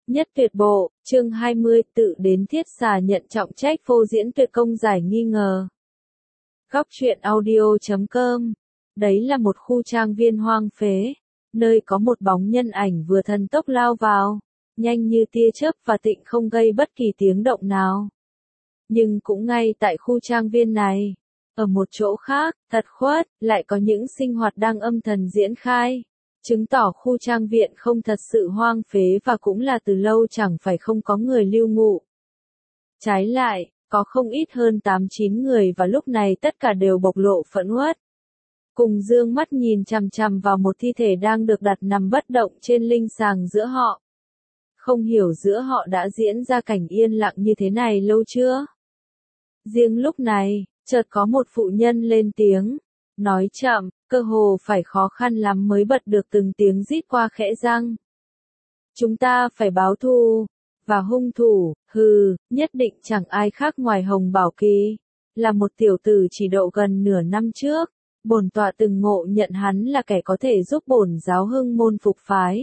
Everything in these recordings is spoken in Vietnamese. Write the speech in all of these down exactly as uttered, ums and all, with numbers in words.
Nhất tuyệt bộ, chương hai mươi, tự đến thiết xà nhận trọng trách phô diễn tuyệt công giải nghi ngờ. Góc truyện audio chấm com. Đấy là một khu trang viên hoang phế, nơi có một bóng nhân ảnh vừa thần tốc lao vào, nhanh như tia chớp và tịnh không gây bất kỳ tiếng động nào. Nhưng cũng ngay tại khu trang viên này, ở một chỗ khác, thật khuất, lại có những sinh hoạt đang âm thầm diễn khai, chứng tỏ khu trang viện không thật sự hoang phế và cũng là từ lâu chẳng phải không có người lưu ngụ. Trái lại, có không ít hơn tám chín người và lúc này tất cả đều bộc lộ phẫn uất. Cùng dương mắt nhìn chằm chằm vào một thi thể đang được đặt nằm bất động trên linh sàng giữa họ. Không hiểu giữa họ đã diễn ra cảnh yên lặng như thế này lâu chưa? Riêng lúc này, chợt có một phụ nhân lên tiếng, nói chậm, cơ hồ phải khó khăn lắm mới bật được từng tiếng rít qua khẽ răng. Chúng ta phải báo thù, và hung thủ, hừ, nhất định chẳng ai khác ngoài Hồng Bảo Kỳ, là một tiểu tử chỉ độ gần nửa năm trước, bổn tọa từng ngộ nhận hắn là kẻ có thể giúp bổn giáo hưng môn phục phái.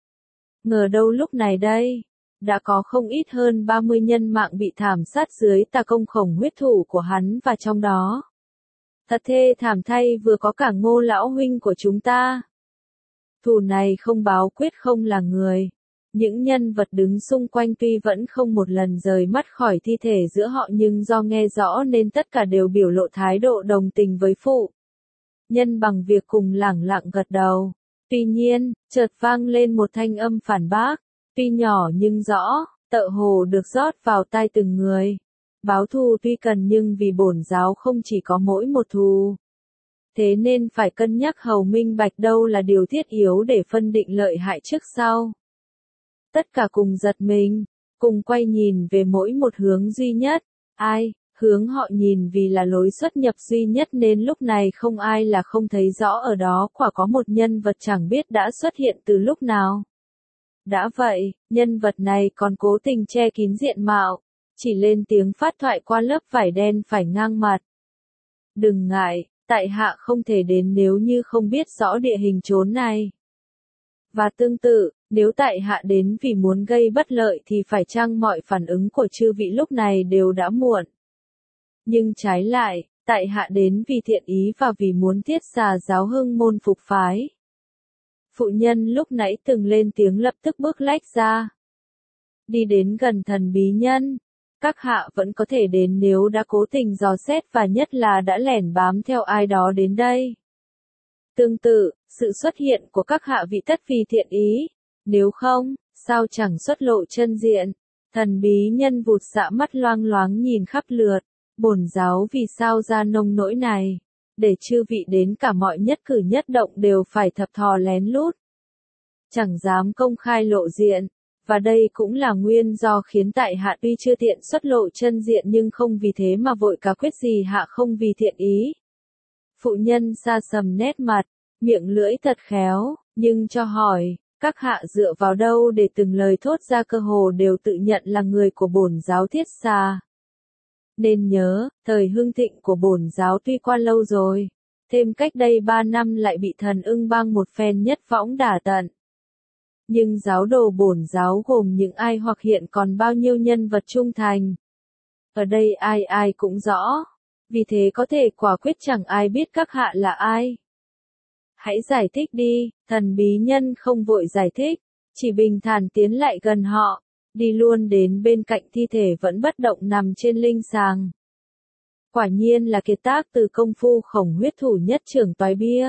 Ngờ đâu lúc này đây, đã có không ít hơn ba mươi nhân mạng bị thảm sát dưới tà công khổng huyết thủ của hắn và trong đó. Thật thê thảm thay vừa có cả Ngô lão huynh của chúng ta. Thù này không báo quyết không là người. Những nhân vật đứng xung quanh tuy vẫn không một lần rời mắt khỏi thi thể giữa họ nhưng do nghe rõ nên tất cả đều biểu lộ thái độ đồng tình với phụ nhân bằng việc cùng lẳng lặng gật đầu. Tuy nhiên, chợt vang lên một thanh âm phản bác, tuy nhỏ nhưng rõ, tựa hồ được rót vào tai từng người. Báo thù tuy cần nhưng vì bổn giáo không chỉ có mỗi một thù. Thế nên phải cân nhắc hầu minh bạch đâu là điều thiết yếu để phân định lợi hại trước sau. Tất cả cùng giật mình, cùng quay nhìn về mỗi một hướng duy nhất. Ai, hướng họ nhìn vì là lối xuất nhập duy nhất nên lúc này không ai là không thấy rõ ở đó quả có một nhân vật chẳng biết đã xuất hiện từ lúc nào. Đã vậy, nhân vật này còn cố tình che kín diện mạo, chỉ lên tiếng phát thoại qua lớp vải đen phải ngang mặt. Đừng ngại, tại hạ không thể đến nếu như không biết rõ địa hình chốn này. Và tương tự, nếu tại hạ đến vì muốn gây bất lợi thì phải chăng mọi phản ứng của chư vị lúc này đều đã muộn. Nhưng trái lại, tại hạ đến vì thiện ý và vì muốn thiết xà giáo hưng môn phục phái. Phụ nhân lúc nãy từng lên tiếng lập tức bước lách ra. Đi đến gần thần bí nhân. Các hạ vẫn có thể đến nếu đã cố tình dò xét và nhất là đã lẻn bám theo ai đó đến đây. Tương tự, sự xuất hiện của các hạ vị tất vì thiện ý. Nếu không, sao chẳng xuất lộ chân diện. Thần bí nhân vụt dã mắt loang loáng nhìn khắp lượt. Bổn giáo vì sao ra nông nỗi này. Để chư vị đến cả mọi nhất cử nhất động đều phải thập thò lén lút. Chẳng dám công khai lộ diện. Và đây cũng là nguyên do khiến tại hạ tuy chưa tiện xuất lộ chân diện nhưng không vì thế mà vội cá quyết gì hạ không vì thiện ý. Phụ nhân sa sầm nét mặt, miệng lưỡi thật khéo, nhưng cho hỏi, các hạ dựa vào đâu để từng lời thốt ra cơ hồ đều tự nhận là người của bổn giáo thiết xà. Nên nhớ, thời hưng thịnh của bổn giáo tuy qua lâu rồi, thêm cách đây ba năm lại bị thần ưng bang một phen nhất võng đả tận. Nhưng giáo đồ bổn giáo gồm những ai hoặc hiện còn bao nhiêu nhân vật trung thành. Ở đây ai ai cũng rõ, vì thế có thể quả quyết chẳng ai biết các hạ là ai. Hãy giải thích đi, thần bí nhân không vội giải thích, chỉ bình thản tiến lại gần họ, đi luôn đến bên cạnh thi thể vẫn bất động nằm trên linh sàng. Quả nhiên là kiệt tác từ công phu khổng huyết thủ nhất trưởng toái bia.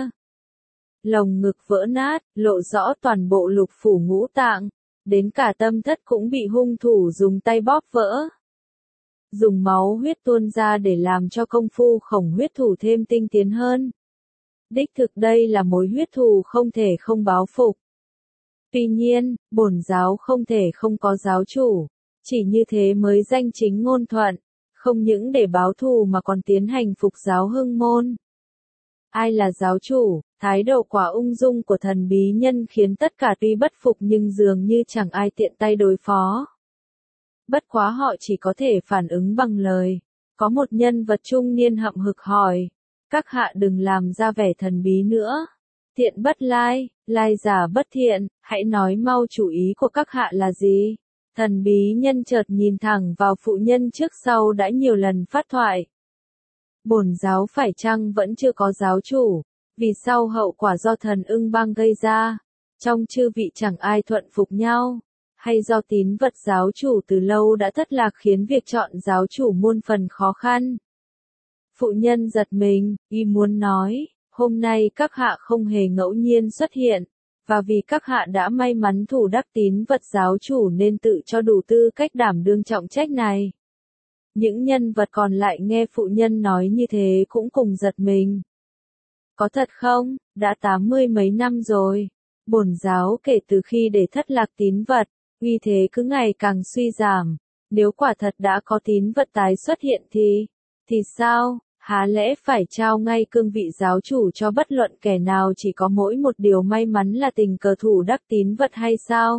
Lồng ngực vỡ nát, lộ rõ toàn bộ lục phủ ngũ tạng, đến cả tâm thất cũng bị hung thủ dùng tay bóp vỡ. Dùng máu huyết tuôn ra để làm cho công phu khổng huyết thủ thêm tinh tiến hơn. Đích thực đây là mối huyết thù không thể không báo phục. Tuy nhiên, bổn giáo không thể không có giáo chủ, chỉ như thế mới danh chính ngôn thuận, không những để báo thù mà còn tiến hành phục giáo hưng môn. Ai là giáo chủ? Thái độ quả ung dung của thần bí nhân khiến tất cả tuy bất phục nhưng dường như chẳng ai tiện tay đối phó. Bất quá họ chỉ có thể phản ứng bằng lời. Có một nhân vật trung niên hậm hực hỏi. Các hạ đừng làm ra vẻ thần bí nữa. Thiện bất lai, lai giả bất thiện, hãy nói mau chủ ý của các hạ là gì? Thần bí nhân chợt nhìn thẳng vào phụ nhân trước sau đã nhiều lần phát thoại. Bổn giáo phải chăng vẫn chưa có giáo chủ, vì sau hậu quả do thần ưng bang gây ra, trong chư vị chẳng ai thuận phục nhau, hay do tín vật giáo chủ từ lâu đã thất lạc khiến việc chọn giáo chủ muôn phần khó khăn. Phụ nhân giật mình, y muốn nói, hôm nay các hạ không hề ngẫu nhiên xuất hiện, và vì các hạ đã may mắn thủ đắc tín vật giáo chủ nên tự cho đủ tư cách đảm đương trọng trách này. Những nhân vật còn lại nghe phụ nhân nói như thế cũng cùng giật mình. Có thật không? Đã tám mươi mấy năm rồi. Bổn giáo kể từ khi để thất lạc tín vật, uy thế cứ ngày càng suy giảm. Nếu quả thật đã có tín vật tái xuất hiện thì, thì sao? Há lẽ phải trao ngay cương vị giáo chủ cho bất luận kẻ nào chỉ có mỗi một điều may mắn là tình cờ thủ đắc tín vật hay sao?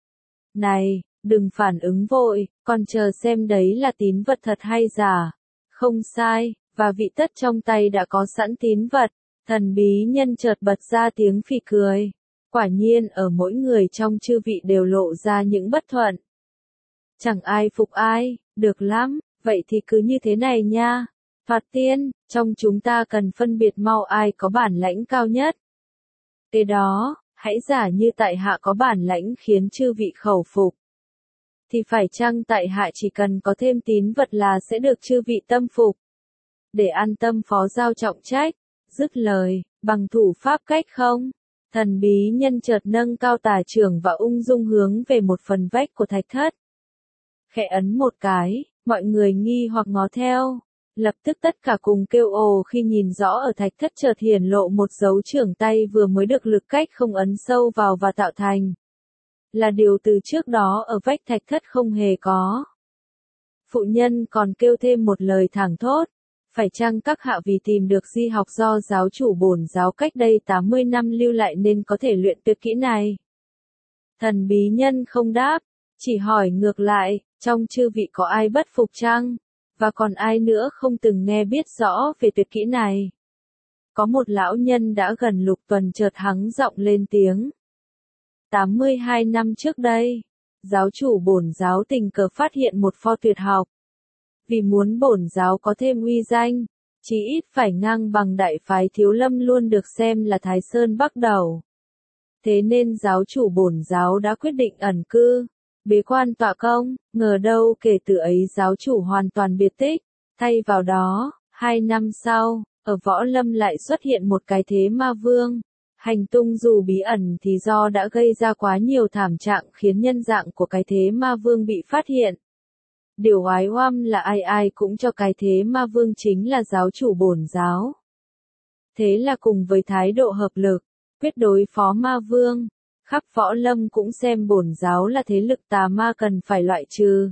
Này, đừng phản ứng vội, còn chờ xem đấy là tín vật thật hay giả. Không sai, và vị tất trong tay đã có sẵn tín vật. Thần bí nhân chợt bật ra tiếng phì cười. Quả nhiên ở mỗi người trong chư vị đều lộ ra những bất thuận. Chẳng ai phục ai, được lắm, vậy thì cứ như thế này nha. Thoạt tiên, trong chúng ta cần phân biệt mau ai có bản lãnh cao nhất. Kế đó, hãy giả như tại hạ có bản lãnh khiến chư vị khẩu phục. Thì phải chăng tại hạ chỉ cần có thêm tín vật là sẽ được chư vị tâm phục. Để an tâm phó giao trọng trách, dứt lời, bằng thủ pháp cách không? Thần bí nhân chợt nâng cao tà trưởng và ung dung hướng về một phần vách của thạch thất. Khẽ ấn một cái, mọi người nghi hoặc ngó theo. Lập tức tất cả cùng kêu ồ khi nhìn rõ ở thạch thất chợt hiển lộ một dấu trưởng tay vừa mới được lực cách không ấn sâu vào và tạo thành. Là điều từ trước đó ở vách thạch thất không hề có. Phụ nhân còn kêu thêm một lời thẳng thốt. Phải chăng các hạ vì tìm được di học do giáo chủ bổn giáo cách đây tám mươi năm lưu lại nên có thể luyện tuyệt kỹ này? Thần bí nhân không đáp, chỉ hỏi ngược lại, trong chư vị có ai bất phục chăng? Và còn ai nữa không từng nghe biết rõ về tuyệt kỹ này? Có một lão nhân đã gần lục tuần chợt hắng giọng lên tiếng. tám mươi hai năm trước đây, giáo chủ bổn giáo tình cờ phát hiện một pho tuyệt học. Vì muốn bổn giáo có thêm uy danh, chí ít phải ngang bằng đại phái Thiếu Lâm luôn được xem là Thái Sơn Bắc Đầu. Thế nên giáo chủ bổn giáo đã quyết định ẩn cư, bế quan tọa công, ngờ đâu kể từ ấy giáo chủ hoàn toàn biệt tích. Thay vào đó, hai năm sau, ở Võ Lâm lại xuất hiện một cái thế ma vương. Hành tung dù bí ẩn thì do đã gây ra quá nhiều thảm trạng khiến nhân dạng của cái thế ma vương bị phát hiện. Điều oái oăm là ai ai cũng cho cái thế ma vương chính là giáo chủ bổn giáo. Thế là cùng với thái độ hợp lực, quyết đối phó ma vương, khắp Võ Lâm cũng xem bổn giáo là thế lực tà ma cần phải loại trừ.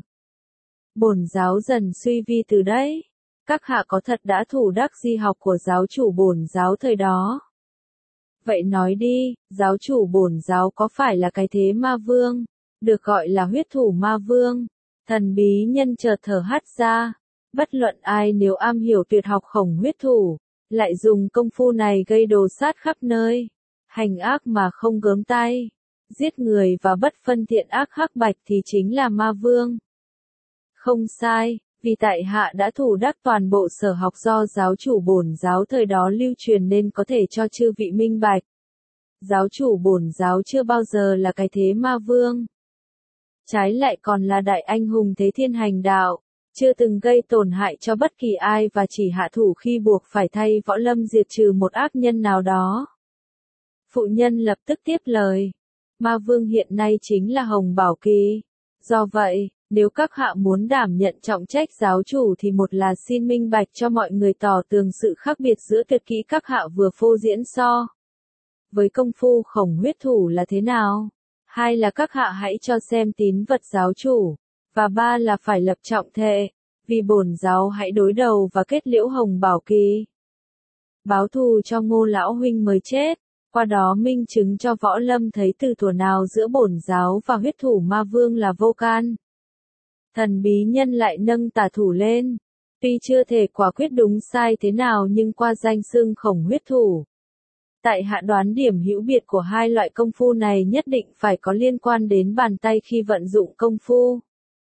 Bổn giáo dần suy vi từ đấy. Các hạ có thật đã thủ đắc di học của giáo chủ bổn giáo thời đó? Vậy nói đi, giáo chủ bổn giáo có phải là cái thế ma vương, được gọi là huyết thủ ma vương? Thần bí nhân chợt thở hắt ra. Bất luận ai nếu am hiểu tuyệt học khổng huyết thủ, lại dùng công phu này gây đồ sát khắp nơi, hành ác mà không gớm tay, giết người và bất phân thiện ác hắc bạch thì chính là ma vương. Không sai, vì tại hạ đã thủ đắc toàn bộ sở học do giáo chủ bổn giáo thời đó lưu truyền nên có thể cho chư vị minh bạch. Giáo chủ bổn giáo chưa bao giờ là cái thế ma vương. Trái lại còn là đại anh hùng thế thiên hành đạo, chưa từng gây tổn hại cho bất kỳ ai và chỉ hạ thủ khi buộc phải thay Võ Lâm diệt trừ một ác nhân nào đó. Phụ nhân lập tức tiếp lời. Ma vương hiện nay chính là Hồng Bảo Kỳ. Do vậy, nếu các hạ muốn đảm nhận trọng trách giáo chủ thì một là xin minh bạch cho mọi người tỏ tường sự khác biệt giữa tuyệt kỹ các hạ vừa phô diễn so với công phu khổng huyết thủ là thế nào. Hai là các hạ hãy cho xem tín vật giáo chủ. Và ba là phải lập trọng thệ, vì bổn giáo hãy đối đầu và kết liễu Hồng Bảo Kỳ. Báo thù cho Ngô lão huynh mới chết, qua đó minh chứng cho Võ Lâm thấy từ thuở nào giữa bổn giáo và huyết thủ ma vương là vô can. Thần bí nhân lại nâng tà thủ lên. Tuy chưa thể quả quyết đúng sai thế nào nhưng qua danh xưng khổng huyết thủ, Tại hạ đoán điểm hữu biệt của hai loại công phu này nhất định phải có liên quan đến bàn tay khi vận dụng công phu.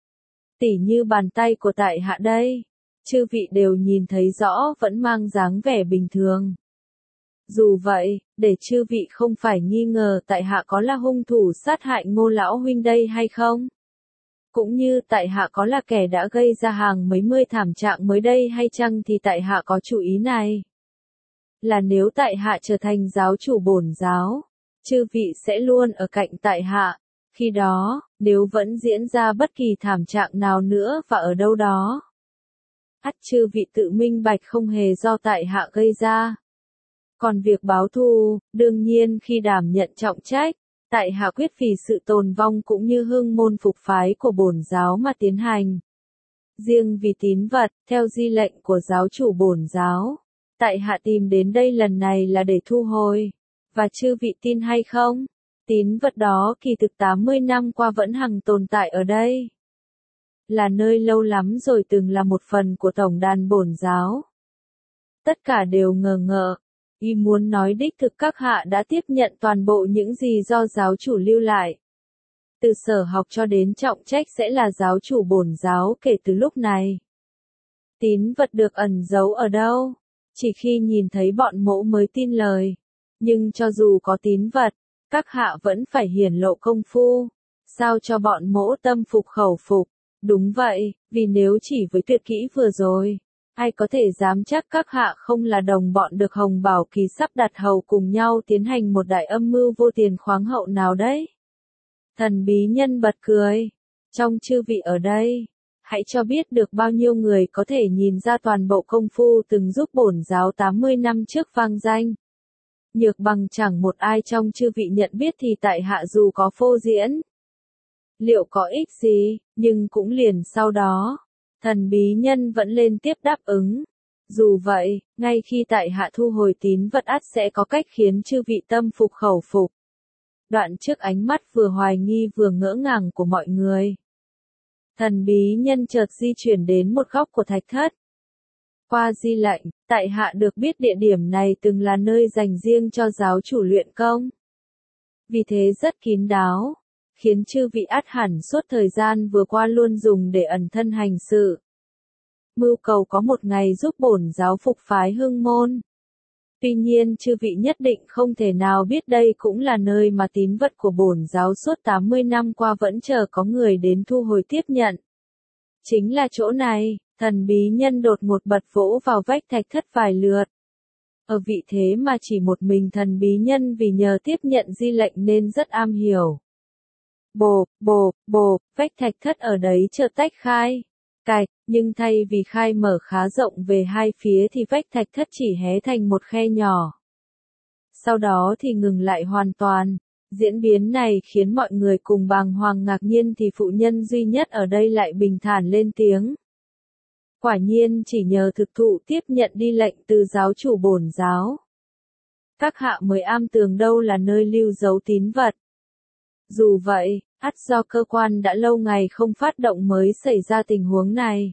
Tỉ như bàn tay của tại hạ đây, chư vị đều nhìn thấy rõ vẫn mang dáng vẻ bình thường. Dù vậy, để chư vị không phải nghi ngờ tại hạ có là hung thủ sát hại Ngô lão huynh đây hay không? Cũng như tại hạ có là kẻ đã gây ra hàng mấy mươi thảm trạng mới đây hay chăng thì tại hạ có chủ ý này. Là nếu tại hạ trở thành giáo chủ bổn giáo, chư vị sẽ luôn ở cạnh tại hạ. Khi đó, nếu vẫn diễn ra bất kỳ thảm trạng nào nữa và ở đâu đó, ắt chư vị tự minh bạch không hề do tại hạ gây ra. Còn việc báo thù, đương nhiên khi đảm nhận trọng trách, tại hạ quyết vì sự tồn vong cũng như hương môn phục phái của bổn giáo mà tiến hành. Riêng vì tín vật, theo di lệnh của giáo chủ bổn giáo, tại hạ tìm đến đây lần này là để thu hồi. Và chư vị tin hay không? Tín vật đó kỳ thực tám mươi năm qua vẫn hằng tồn tại ở đây. Là nơi lâu lắm rồi từng là một phần của tổng đàn bổn giáo. Tất cả đều ngờ ngợ. Y muốn nói đích thực các hạ đã tiếp nhận toàn bộ những gì do giáo chủ lưu lại. Từ sở học cho đến trọng trách sẽ là giáo chủ bổn giáo kể từ lúc này. Tín vật được ẩn giấu ở đâu? Chỉ khi nhìn thấy bọn mỗ mới tin lời. Nhưng cho dù có tín vật, các hạ vẫn phải hiển lộ công phu. Sao cho bọn mỗ tâm phục khẩu phục? Đúng vậy, vì nếu chỉ với tuyệt kỹ vừa rồi, ai có thể dám chắc các hạ không là đồng bọn được Hồng Bảo Kỳ sắp đặt hầu cùng nhau tiến hành một đại âm mưu vô tiền khoáng hậu nào đấy? Thần bí nhân bật cười. Trong chư vị ở đây, hãy cho biết được bao nhiêu người có thể nhìn ra toàn bộ công phu từng giúp bổn giáo tám mươi năm trước vang danh. Nhược bằng chẳng một ai trong chư vị nhận biết thì tại hạ dù có phô diễn, liệu có ích gì, nhưng cũng liền sau đó, thần bí nhân vẫn lên tiếp đáp ứng. Dù vậy, ngay khi tại hạ thu hồi tín vật ắt sẽ có cách khiến chư vị tâm phục khẩu phục. Đoạn trước ánh mắt vừa hoài nghi vừa ngỡ ngàng của mọi người, thần bí nhân chợt di chuyển đến một góc của thạch thất. Qua di lệnh, tại hạ được biết địa điểm này từng là nơi dành riêng cho giáo chủ luyện công. Vì thế rất kín đáo, khiến chư vị ắt hẳn suốt thời gian vừa qua luôn dùng để ẩn thân hành sự. Mưu cầu có một ngày giúp bổn giáo phục phái hưng môn. Tuy nhiên chư vị nhất định không thể nào biết đây cũng là nơi mà tín vật của bổn giáo suốt tám mươi năm qua vẫn chờ có người đến thu hồi tiếp nhận. Chính là chỗ này, thần bí nhân đột ngột bật vỗ vào vách thạch thất vài lượt. Ở vị thế mà chỉ một mình thần bí nhân vì nhờ tiếp nhận di lệnh nên rất am hiểu. Bộp, bộp, bộp, vách thạch thất ở đấy chợt tách khai. Cạch, nhưng thay vì khai mở khá rộng về hai phía thì vách thạch thất chỉ hé thành một khe nhỏ. Sau đó thì ngừng lại hoàn toàn. Diễn biến này khiến mọi người cùng bàng hoàng ngạc nhiên thì phụ nhân duy nhất ở đây lại bình thản lên tiếng. Quả nhiên chỉ nhờ thực thụ tiếp nhận đi lệnh từ giáo chủ bổn giáo, các hạ mới am tường đâu là nơi lưu giấu tín vật. Dù vậy, ắt do cơ quan đã lâu ngày không phát động mới xảy ra tình huống này.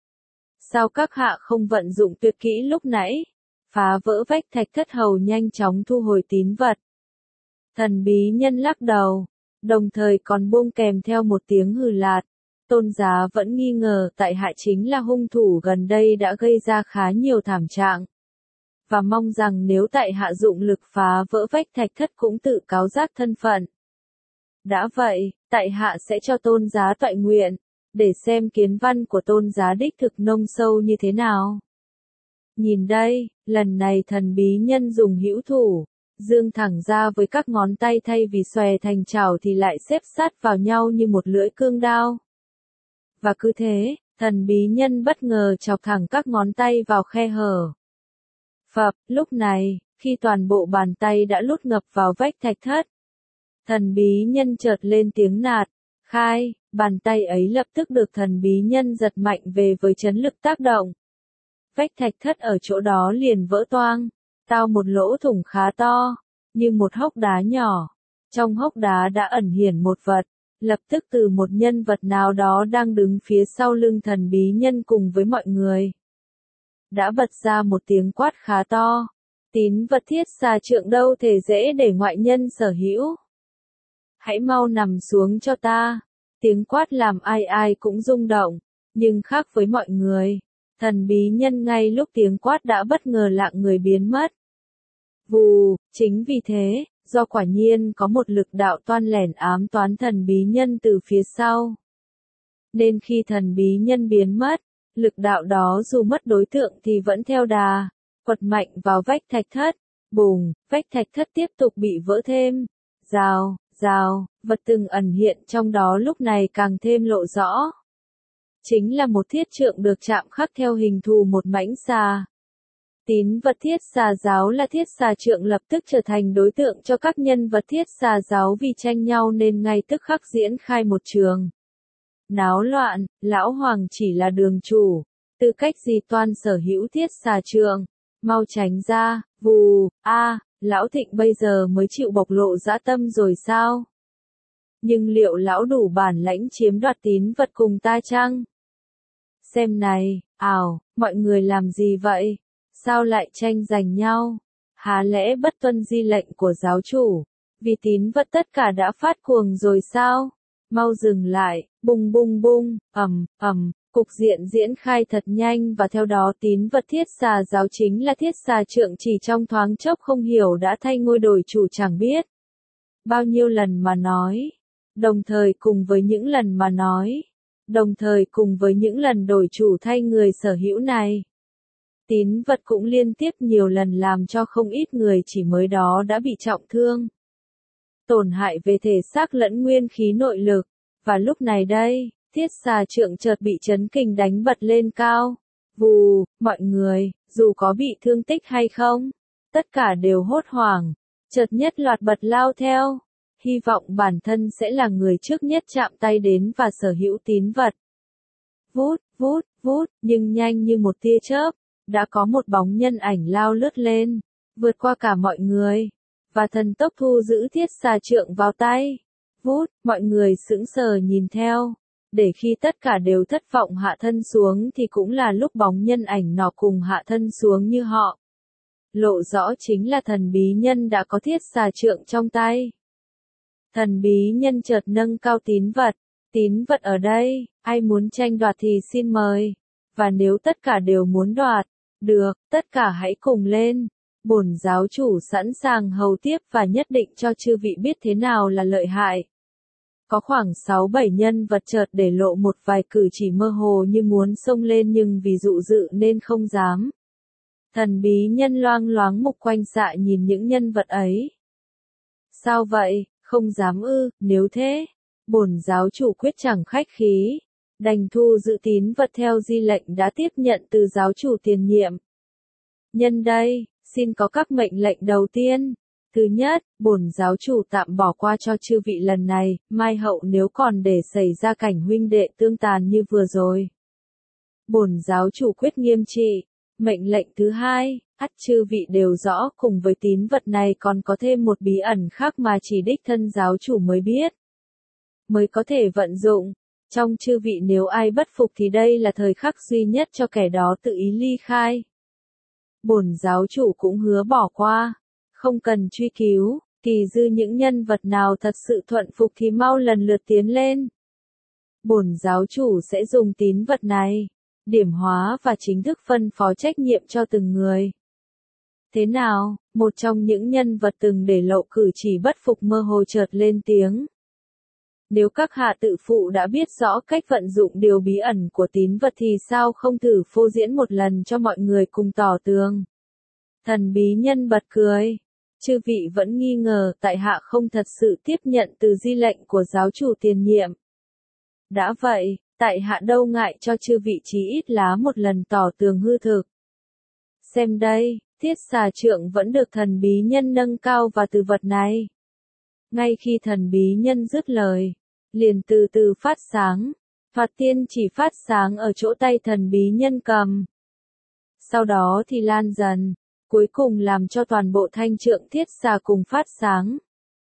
Sao các hạ không vận dụng tuyệt kỹ lúc nãy, phá vỡ vách thạch thất hầu nhanh chóng thu hồi tín vật? Thần bí nhân lắc đầu, đồng thời còn buông kèm theo một tiếng hừ lạt. Tôn giá vẫn nghi ngờ tại hạ chính là hung thủ gần đây đã gây ra khá nhiều thảm trạng. Và mong rằng nếu tại hạ dụng lực phá vỡ vách thạch thất cũng tự cáo giác thân phận. Đã vậy, tại hạ sẽ cho tôn giá toại nguyện, để xem kiến văn của tôn giá đích thực nông sâu như thế nào. Nhìn đây, lần này thần bí nhân dùng hữu thủ, dương thẳng ra với các ngón tay thay vì xòe thành chảo thì lại xếp sát vào nhau như một lưỡi cương đao. Và cứ thế, thần bí nhân bất ngờ chọc thẳng các ngón tay vào khe hở. Phập, lúc này, khi toàn bộ bàn tay đã lút ngập vào vách thạch thất, thần bí nhân chợt lên tiếng nạt, khai, bàn tay ấy lập tức được thần bí nhân giật mạnh về với chấn lực tác động. Vách thạch thất ở chỗ đó liền vỡ toang, tao một lỗ thủng khá to, như một hốc đá nhỏ. Trong hốc đá đã ẩn hiển một vật, lập tức từ một nhân vật nào đó đang đứng phía sau lưng thần bí nhân cùng với mọi người. Đã bật ra một tiếng quát khá to. Tín vật thiết xà trượng đâu thể dễ để ngoại nhân sở hữu. Hãy mau nằm xuống cho ta. Tiếng quát làm ai ai cũng rung động, nhưng khác với mọi người, thần bí nhân ngay lúc tiếng quát đã bất ngờ lạng người biến mất. Vù, chính vì thế, do quả nhiên có một lực đạo toan lẻn ám toán thần bí nhân từ phía sau. Nên khi thần bí nhân biến mất, lực đạo đó dù mất đối tượng thì vẫn theo đà, quật mạnh vào vách thạch thất, bùng, vách thạch thất tiếp tục bị vỡ thêm. Rào, rào, vật từng ẩn hiện trong đó lúc này càng thêm lộ rõ. Chính là một thiết trượng được chạm khắc theo hình thù một mãnh xà. Tín vật thiết xà giáo là thiết xà trượng lập tức trở thành đối tượng cho các nhân vật thiết xà giáo vì tranh nhau nên ngay tức khắc diễn khai một trường náo loạn. Lão Hoàng chỉ là đường chủ, tư cách gì toan sở hữu thiết xà trượng, mau tránh ra. Vù, a, Lão Thịnh bây giờ mới chịu bộc lộ dã tâm rồi sao? Nhưng liệu lão đủ bản lãnh chiếm đoạt tín vật cùng ta chăng? Xem này, ảo, mọi người làm gì vậy? Sao lại tranh giành nhau? Há lẽ bất tuân di lệnh của giáo chủ? Vì tín vật tất cả đã phát cuồng rồi sao? Mau dừng lại, bùng bùng bùng, ầm, ầm, cục diện diễn khai thật nhanh và theo đó tín vật thiết xà giáo chính là thiết xà trượng chỉ trong thoáng chốc không hiểu đã thay ngôi đổi chủ chẳng biết bao nhiêu lần mà nói. Đồng thời cùng với những lần mà nói, đồng thời cùng với những lần đổi chủ thay người sở hữu này, tín vật cũng liên tiếp nhiều lần làm cho không ít người chỉ mới đó đã bị trọng thương, tổn hại về thể xác lẫn nguyên khí nội lực. Và lúc này đây, thiết xà trượng chợt bị chấn kình đánh bật lên cao. Vù, mọi người, dù có bị thương tích hay không, tất cả đều hốt hoảng, chợt nhất loạt bật lao theo, hy vọng bản thân sẽ là người trước nhất chạm tay đến và sở hữu tín vật. Vút, vút, vút, nhưng nhanh như một tia chớp, đã có một bóng nhân ảnh lao lướt lên, vượt qua cả mọi người, và thần tốc thu giữ thiết xà trượng vào tay. Vút, mọi người sững sờ nhìn theo, để khi tất cả đều thất vọng hạ thân xuống thì cũng là lúc bóng nhân ảnh nọ cùng hạ thân xuống như họ. Lộ rõ chính là thần bí nhân đã có thiết xà trượng trong tay. Thần bí nhân chợt nâng cao tín vật, tín vật ở đây, ai muốn tranh đoạt thì xin mời, và nếu tất cả đều muốn đoạt, được, tất cả hãy cùng lên. Bổn giáo chủ sẵn sàng hầu tiếp và nhất định cho chư vị biết thế nào là lợi hại. Có khoảng sáu bảy nhân vật chợt để lộ một vài cử chỉ mơ hồ như muốn xông lên nhưng vì dụ dự nên không dám. Thần bí nhân loang loáng mục quanh xạ nhìn những nhân vật ấy. Sao vậy, không dám ư? Nếu thế, bổn giáo chủ quyết chẳng khách khí, đành thu giữ tín vật theo di lệnh đã tiếp nhận từ giáo chủ tiền nhiệm. Nhân đây, xin có các mệnh lệnh đầu tiên. Thứ nhất, bổn giáo chủ tạm bỏ qua cho chư vị lần này, mai hậu nếu còn để xảy ra cảnh huynh đệ tương tàn như vừa rồi, bổn giáo chủ quyết nghiêm trị. Mệnh lệnh thứ hai, ắt chư vị đều rõ cùng với tín vật này còn có thêm một bí ẩn khác mà chỉ đích thân giáo chủ mới biết, mới có thể vận dụng. Trong chư vị nếu ai bất phục thì đây là thời khắc duy nhất cho kẻ đó tự ý ly khai. Bổn giáo chủ cũng hứa bỏ qua, không cần truy cứu, kỳ dư những nhân vật nào thật sự thuận phục thì mau lần lượt tiến lên. Bổn giáo chủ sẽ dùng tín vật này, điểm hóa và chính thức phân phó trách nhiệm cho từng người. Thế nào, một trong những nhân vật từng để lộ cử chỉ bất phục mơ hồ chợt lên tiếng. Nếu các hạ tự phụ đã biết rõ cách vận dụng điều bí ẩn của tín vật thì sao không thử phô diễn một lần cho mọi người cùng tỏ tường. Thần bí nhân bật cười. Chư vị vẫn nghi ngờ tại hạ không thật sự tiếp nhận từ di lệnh của giáo chủ tiền nhiệm. Đã vậy, tại hạ đâu ngại cho chư vị chí ít lá một lần tỏ tường hư thực. Xem đây, thiết xà trượng vẫn được thần bí nhân nâng cao và từ vật này. Ngay khi thần bí nhân dứt lời, liền từ từ phát sáng. Thoạt tiên chỉ phát sáng ở chỗ tay thần bí nhân cầm. Sau đó thì lan dần, cuối cùng làm cho toàn bộ thanh trượng thiết xà cùng phát sáng.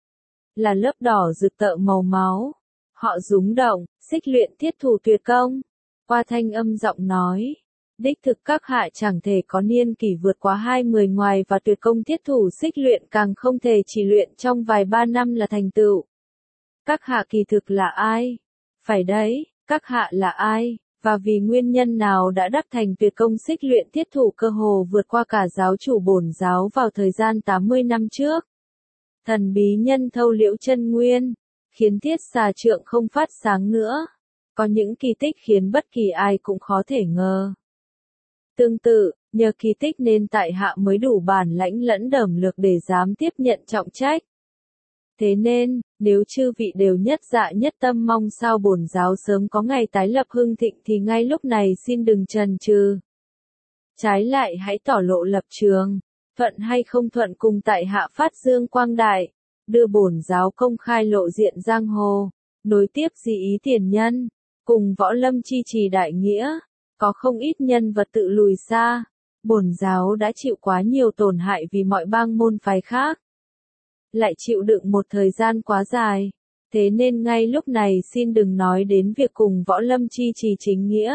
Là lớp đỏ rực tợ màu máu. Họ rúng động, xích luyện thiết thủ tuyệt công. Qua thanh âm giọng nói, Đích thực các hạ chẳng thể có niên kỷ vượt quá hai mươi ngoài và tuyệt công thiết thủ xích luyện càng không thể chỉ luyện trong vài ba năm là thành tựu. Các hạ kỳ thực là ai? Phải đấy, các hạ là ai? Và vì nguyên nhân nào đã đắc thành tuyệt công xích luyện thiết thủ cơ hồ vượt qua cả giáo chủ bổn giáo vào thời gian tám mươi năm trước? Thần bí nhân thâu liễu chân nguyên, khiến thiết xà trượng không phát sáng nữa. Có những kỳ tích khiến bất kỳ ai cũng khó thể ngờ. Tương tự, nhờ kỳ tích nên tại hạ mới đủ bản lãnh lẫn đẩm lược để dám tiếp nhận trọng trách. Thế nên, nếu chư vị đều nhất dạ nhất tâm mong sao bổn giáo sớm có ngày tái lập hưng thịnh thì ngay lúc này xin đừng chần chừ. Trái lại hãy tỏ lộ lập trường, thuận hay không thuận cùng tại hạ phát dương quang đại, đưa bổn giáo công khai lộ diện giang hồ, nối tiếp dị ý tiền nhân, cùng võ lâm chi trì đại nghĩa, có không ít nhân vật tự lùi xa, bổn giáo đã chịu quá nhiều tổn hại vì mọi bang môn phái khác. Lại chịu đựng một thời gian quá dài, thế nên ngay lúc này xin đừng nói đến việc cùng võ lâm chi trì chính nghĩa.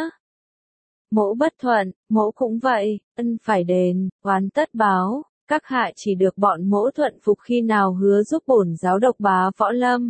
Mỗ bất thuận, mỗ cũng vậy, ân phải đền, oán tất báo, các hạ chỉ được bọn mỗ thuận phục khi nào hứa giúp bổn giáo độc bá võ lâm.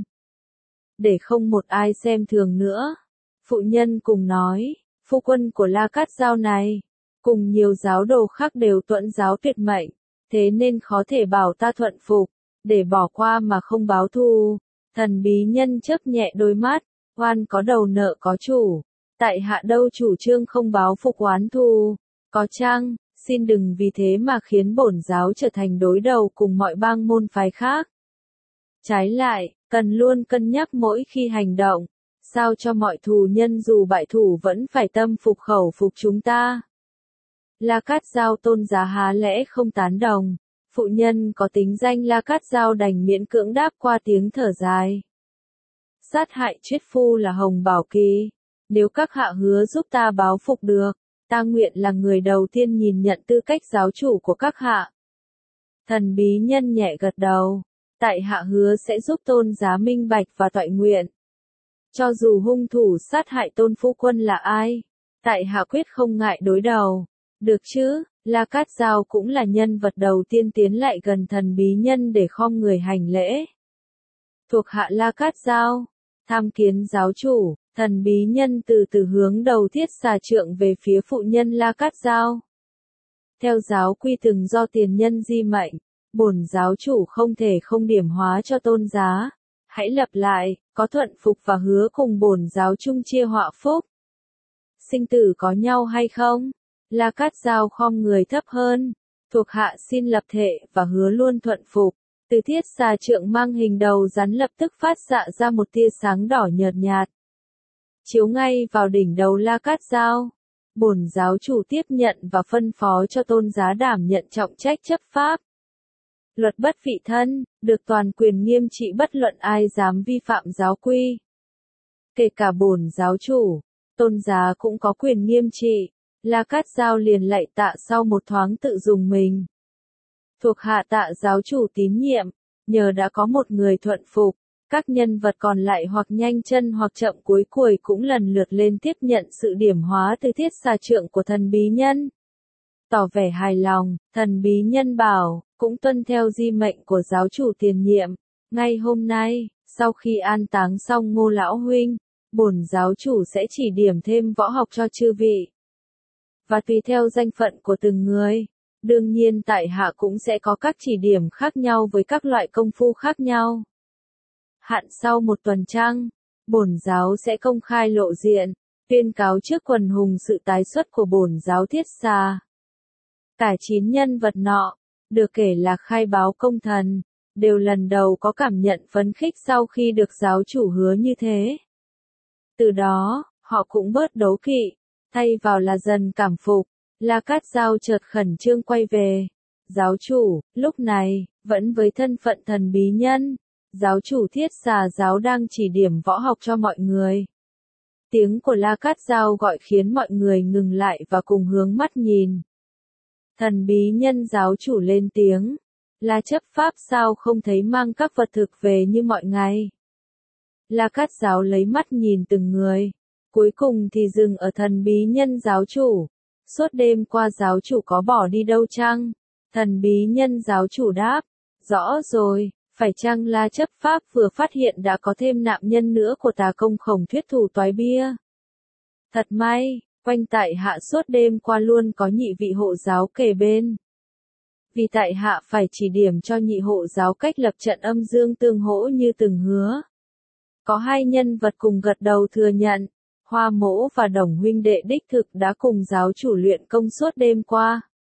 Để không một ai xem thường nữa. Phụ nhân cùng nói, phu quân của La Cát Giao này, cùng nhiều giáo đồ khác đều tuẫn giáo tuyệt mệnh, thế nên khó thể bảo ta thuận phục, để bỏ qua mà không báo thù. Thần bí nhân chớp nhẹ đôi mắt, oan có đầu nợ có chủ, tại hạ đâu chủ trương không báo phục oán thù, có chăng, xin đừng vì thế mà khiến bổn giáo trở thành đối đầu cùng mọi bang môn phái khác. Trái lại, cần luôn cân nhắc mỗi khi hành động, sao cho mọi thù nhân dù bại thủ vẫn phải tâm phục khẩu phục chúng ta. La Cát Giao tôn giá há lẽ không tán đồng, phụ nhân có tính danh La Cát Giao đành miễn cưỡng đáp qua tiếng thở dài. Sát hại triết phu là Hồng Bảo Kỳ, nếu các hạ hứa giúp ta báo phục được, ta nguyện là người đầu tiên nhìn nhận tư cách giáo chủ của các hạ. Thần bí nhân nhẹ gật đầu, tại hạ hứa sẽ giúp tôn giá minh bạch và toại nguyện. Cho dù hung thủ sát hại tôn phu quân là ai, tại hạ quyết không ngại đối đầu. Được chứ, La Cát Giao cũng là nhân vật đầu tiên tiến lại gần thần bí nhân để khom người hành lễ. Thuộc hạ La Cát Giao, tham kiến giáo chủ, thần bí nhân từ từ hướng đầu thiết xà trượng về phía phụ nhân La Cát Giao. Theo giáo quy từng do tiền nhân di mệnh, bổn giáo chủ không thể không điểm hóa cho tôn giá. Hãy lặp lại, có thuận phục và hứa cùng bổn giáo chung chia họa phúc. Sinh tử có nhau hay không? La Cát Giao khom người thấp hơn, thuộc hạ xin lập thệ và hứa luôn thuận phục. Từ thiết xà trượng mang hình đầu rắn lập tức phát xạ ra một tia sáng đỏ nhợt nhạt, chiếu ngay vào đỉnh đầu La Cát Giao. Bổn giáo chủ tiếp nhận và phân phó cho tôn giá đảm nhận trọng trách chấp pháp. Luật bất vị thân, được toàn quyền nghiêm trị bất luận ai dám vi phạm giáo quy. Kể cả bổn giáo chủ, tôn giá cũng có quyền nghiêm trị. La Cát Giao liền lạy tạ sau một thoáng tự dùng mình. Thuộc hạ tạ giáo chủ tín nhiệm, nhờ đã có một người thuận phục, các nhân vật còn lại hoặc nhanh chân hoặc chậm cuối cuối cũng lần lượt lên tiếp nhận sự điểm hóa từ thiết xà trượng của thần bí nhân. Tỏ vẻ hài lòng, thần bí nhân bảo, cũng tuân theo di mệnh của giáo chủ tiền nhiệm. Ngay hôm nay, sau khi an táng xong Ngô lão huynh, bổn giáo chủ sẽ chỉ điểm thêm võ học cho chư vị. Và tùy theo danh phận của từng người, đương nhiên tại hạ cũng sẽ có các chỉ điểm khác nhau với các loại công phu khác nhau. Hạn sau một tuần trăng, bổn giáo sẽ công khai lộ diện, tuyên cáo trước quần hùng sự tái xuất của bổn giáo thiết xà. Cả chín nhân vật nọ, được kể là khai báo công thần, đều lần đầu có cảm nhận phấn khích sau khi được giáo chủ hứa như thế. Từ đó, họ cũng bớt đấu kỵ, thay vào là dần cảm phục. La Cát Giao chợt khẩn trương quay về. Giáo chủ, lúc này, vẫn với thân phận thần bí nhân, giáo chủ thiết xà giáo đang chỉ điểm võ học cho mọi người. Tiếng của La Cát Giao gọi khiến mọi người ngừng lại và cùng hướng mắt nhìn. Thần bí nhân giáo chủ lên tiếng, là chấp pháp sao không thấy mang các vật thực về như mọi ngày. La Cát Giáo lấy mắt nhìn từng người, cuối cùng thì dừng ở thần bí nhân giáo chủ. Suốt đêm qua giáo chủ có bỏ đi đâu chăng? Thần bí nhân giáo chủ đáp. Rõ rồi, phải chăng La Chấp Pháp vừa phát hiện đã có thêm nạn nhân nữa của tà công khổng thuyết thủ toái bia? Thật may, quanh tại hạ suốt đêm qua luôn có nhị vị hộ giáo kề bên. Vì tại hạ phải chỉ điểm cho nhị hộ giáo cách lập trận âm dương tương hỗ như từng hứa. Có hai nhân vật cùng gật đầu thừa nhận, Hoa Mỗ và Đồng huynh đệ đích thực đã cùng giáo chủ luyện công suốt đêm qua.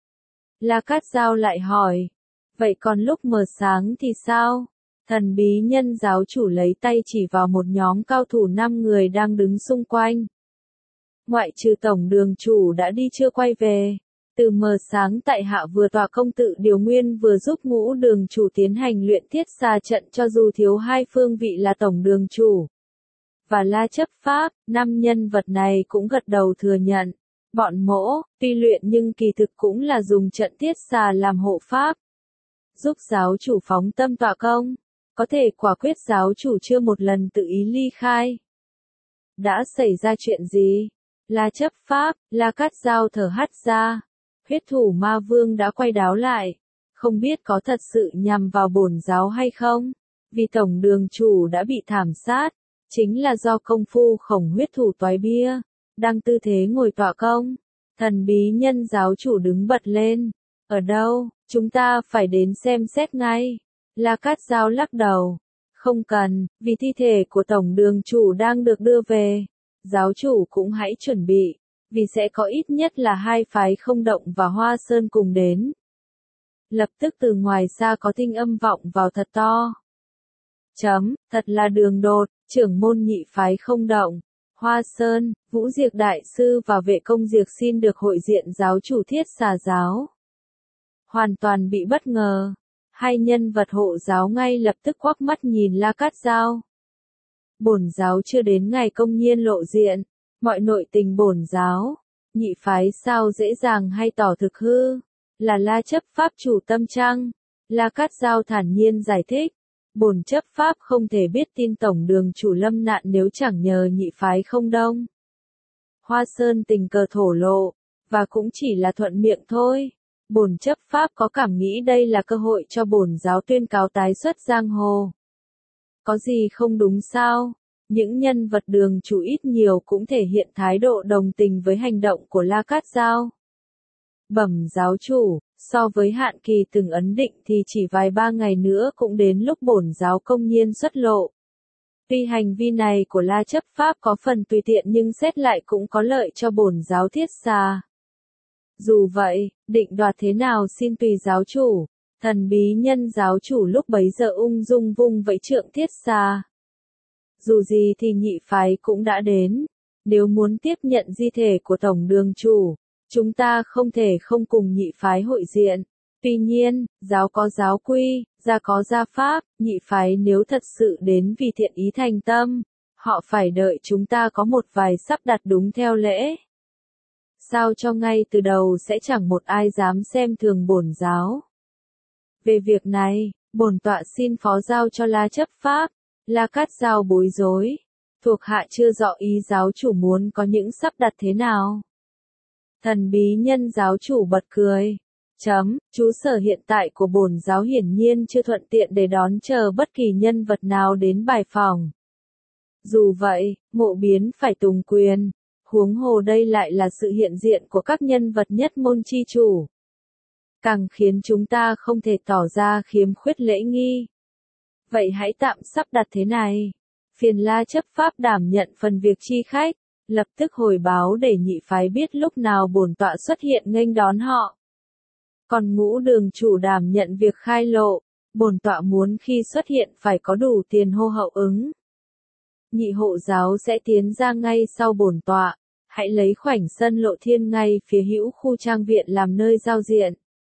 La Cát Giao lại hỏi, vậy còn lúc mờ sáng thì sao? Thần bí nhân giáo chủ lấy tay chỉ vào một nhóm cao thủ năm người đang đứng xung quanh. Ngoại trừ tổng đường chủ đã đi chưa quay về. Từ mờ sáng tại hạ vừa tòa công tự điều nguyên vừa giúp ngũ đường chủ tiến hành luyện thiết xà trận cho dù thiếu hai phương vị là tổng đường chủ và La Chấp Pháp, năm nhân vật này cũng gật đầu thừa nhận. Bọn mỗ, tuy luyện nhưng kỳ thực cũng là dùng trận thiết xà làm hộ pháp. Giúp giáo chủ phóng tâm tọa công, có thể quả quyết giáo chủ chưa một lần tự ý ly khai. Đã xảy ra chuyện gì? La Chấp Pháp, La Cát Giao thở hắt ra. Huyết thủ ma vương đã quay đáo lại, không biết có thật sự nhằm vào bổn giáo hay không, vì tổng đường chủ đã bị thảm sát, chính là do công phu khổng huyết thủ toái bia, đang tư thế ngồi tọa công. Thần bí nhân giáo chủ đứng bật lên, ở đâu, chúng ta phải đến xem xét ngay. La Cát Giao lắc đầu, không cần, vì thi thể của tổng đường chủ đang được đưa về, giáo chủ cũng hãy chuẩn bị. Vì sẽ có ít nhất là hai phái Không Động và Hoa Sơn cùng đến. Lập tức từ ngoài xa có tinh âm vọng vào thật to. Chấm, thật là đường đột, trưởng môn nhị phái Không Động, Hoa Sơn, Vũ Diệp Đại Sư và Vệ Công Diệp xin được hội diện giáo chủ Thiết Xà Giáo. Hoàn toàn bị bất ngờ, hai nhân vật hộ giáo ngay lập tức quắc mắt nhìn La Cát Giao. Bổn giáo chưa đến ngày công nhiên lộ diện. Mọi nội tình bổn giáo, nhị phái sao dễ dàng hay tỏ thực hư, là La Chấp Pháp chủ tâm trăng. La Cát Giao thản nhiên giải thích, bổn chấp pháp không thể biết tin tổng đường chủ lâm nạn nếu chẳng nhờ nhị phái Không Đông. Hoa Sơn tình cờ thổ lộ, và cũng chỉ là thuận miệng thôi. Bổn chấp pháp có cảm nghĩ đây là cơ hội cho bổn giáo tuyên cáo tái xuất giang hồ. Có gì không đúng sao? Những nhân vật đường chủ ít nhiều cũng thể hiện thái độ đồng tình với hành động của La Cát Giao. Bẩm giáo chủ, so với hạn kỳ từng ấn định thì chỉ vài ba ngày nữa cũng đến lúc bổn giáo công nhiên xuất lộ. Tuy hành vi này của La Chấp Pháp có phần tùy tiện nhưng xét lại cũng có lợi cho bổn giáo Thiết Xà. Dù vậy, định đoạt thế nào xin tùy giáo chủ. Thần bí nhân giáo chủ lúc bấy giờ ung dung vung vẫy trượng Thiết Xà. Dù gì thì nhị phái cũng đã đến, nếu muốn tiếp nhận di thể của tổng đường chủ, chúng ta không thể không cùng nhị phái hội diện. Tuy nhiên, giáo có giáo quy, gia có gia pháp, nhị phái nếu thật sự đến vì thiện ý thành tâm, họ phải đợi chúng ta có một vài sắp đặt đúng theo lễ. Sao cho ngay từ đầu sẽ chẳng một ai dám xem thường bổn giáo. Về việc này, bổn tọa xin phó giao cho La Chấp Pháp. La Cát Giao bối rối, thuộc hạ chưa rõ ý giáo chủ muốn có những sắp đặt thế nào. Thần bí nhân giáo chủ bật cười. Chấm, chú sở hiện tại của bổn giáo hiển nhiên chưa thuận tiện để đón chờ bất kỳ nhân vật nào đến bài phòng. Dù vậy, mộ biến phải tùng quyền, huống hồ đây lại là sự hiện diện của các nhân vật nhất môn chi chủ. Càng khiến chúng ta không thể tỏ ra khiếm khuyết lễ nghi. Vậy hãy tạm sắp đặt thế này. Phiền La Chấp Pháp đảm nhận phần việc chi khách, lập tức hồi báo để nhị phái biết lúc nào bổn tọa xuất hiện nghênh đón họ. Còn ngũ đường chủ đảm nhận việc khai lộ, bổn tọa muốn khi xuất hiện phải có đủ tiền hô hậu ứng. Nhị hộ giáo sẽ tiến ra ngay sau bổn tọa, hãy lấy khoảnh sân Lộ Thiên ngay phía hữu khu trang viện làm nơi giao diện.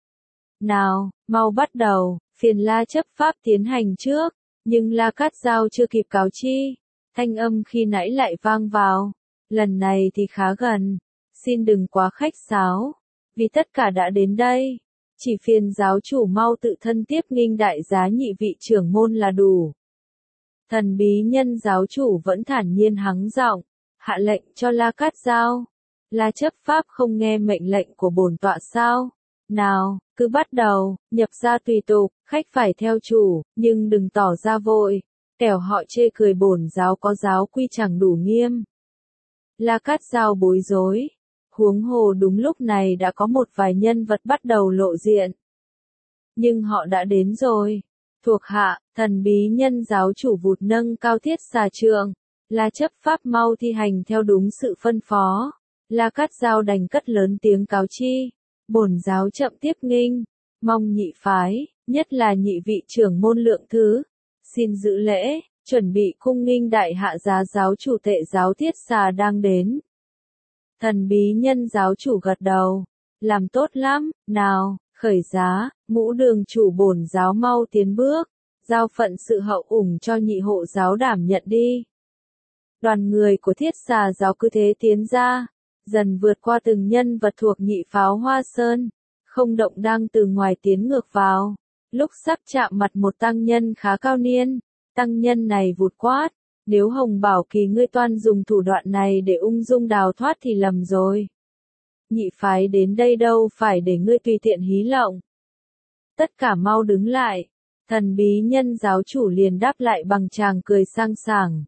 Nào, mau bắt đầu. Phiền La Chấp Pháp tiến hành trước, nhưng La Cát Giao chưa kịp cáo chi, thanh âm khi nãy lại vang vào. Lần này thì khá gần, xin đừng quá khách sáo, vì tất cả đã đến đây, chỉ phiền giáo chủ mau tự thân tiếp nghinh đại giá nhị vị trưởng môn là đủ. Thần bí nhân giáo chủ vẫn thản nhiên hắng giọng, hạ lệnh cho La Cát Giao. là chấp pháp không nghe mệnh lệnh của bổn tọa sao? Nào, cứ bắt đầu, nhập gia tùy tục, khách phải theo chủ, nhưng đừng tỏ ra vội, kẻo họ chê cười bổn giáo có giáo quy chẳng đủ nghiêm. La Cát Dao bối rối, huống hồ đúng lúc này đã có một vài nhân vật bắt đầu lộ diện. Nhưng họ đã đến rồi. Thuộc hạ, thần bí nhân giáo chủ vụt nâng cao thiết xà trượng, là chấp pháp mau thi hành theo đúng sự phân phó. La Cát Dao đành cất lớn tiếng cáo chi, bổn giáo chậm tiếp nghinh, mong nhị phái, nhất là nhị vị trưởng môn lượng thứ, xin giữ lễ, chuẩn bị cung nghinh đại hạ giá giáo chủ tệ giáo thiết xà đang đến. Thần bí nhân giáo chủ gật đầu, làm tốt lắm, nào, khởi giá, ngũ đường chủ bổn giáo mau tiến bước, giao phận sự hậu ủng cho nhị hộ giáo đảm nhận đi. Đoàn người của thiết xà giáo cứ thế tiến ra, dần vượt qua từng nhân vật thuộc nhị pháo Hoa Sơn, không động đang từ ngoài tiến ngược vào, lúc sắp chạm mặt một tăng nhân khá cao niên, tăng nhân này vụt quát, nếu Hồng Bảo Kỳ ngươi toan dùng thủ đoạn này để ung dung đào thoát thì lầm rồi. Nhị phái đến đây đâu phải để ngươi tùy tiện hí lộng. Tất cả mau đứng lại, thần bí nhân giáo chủ liền đáp lại bằng tràng cười sang sảng.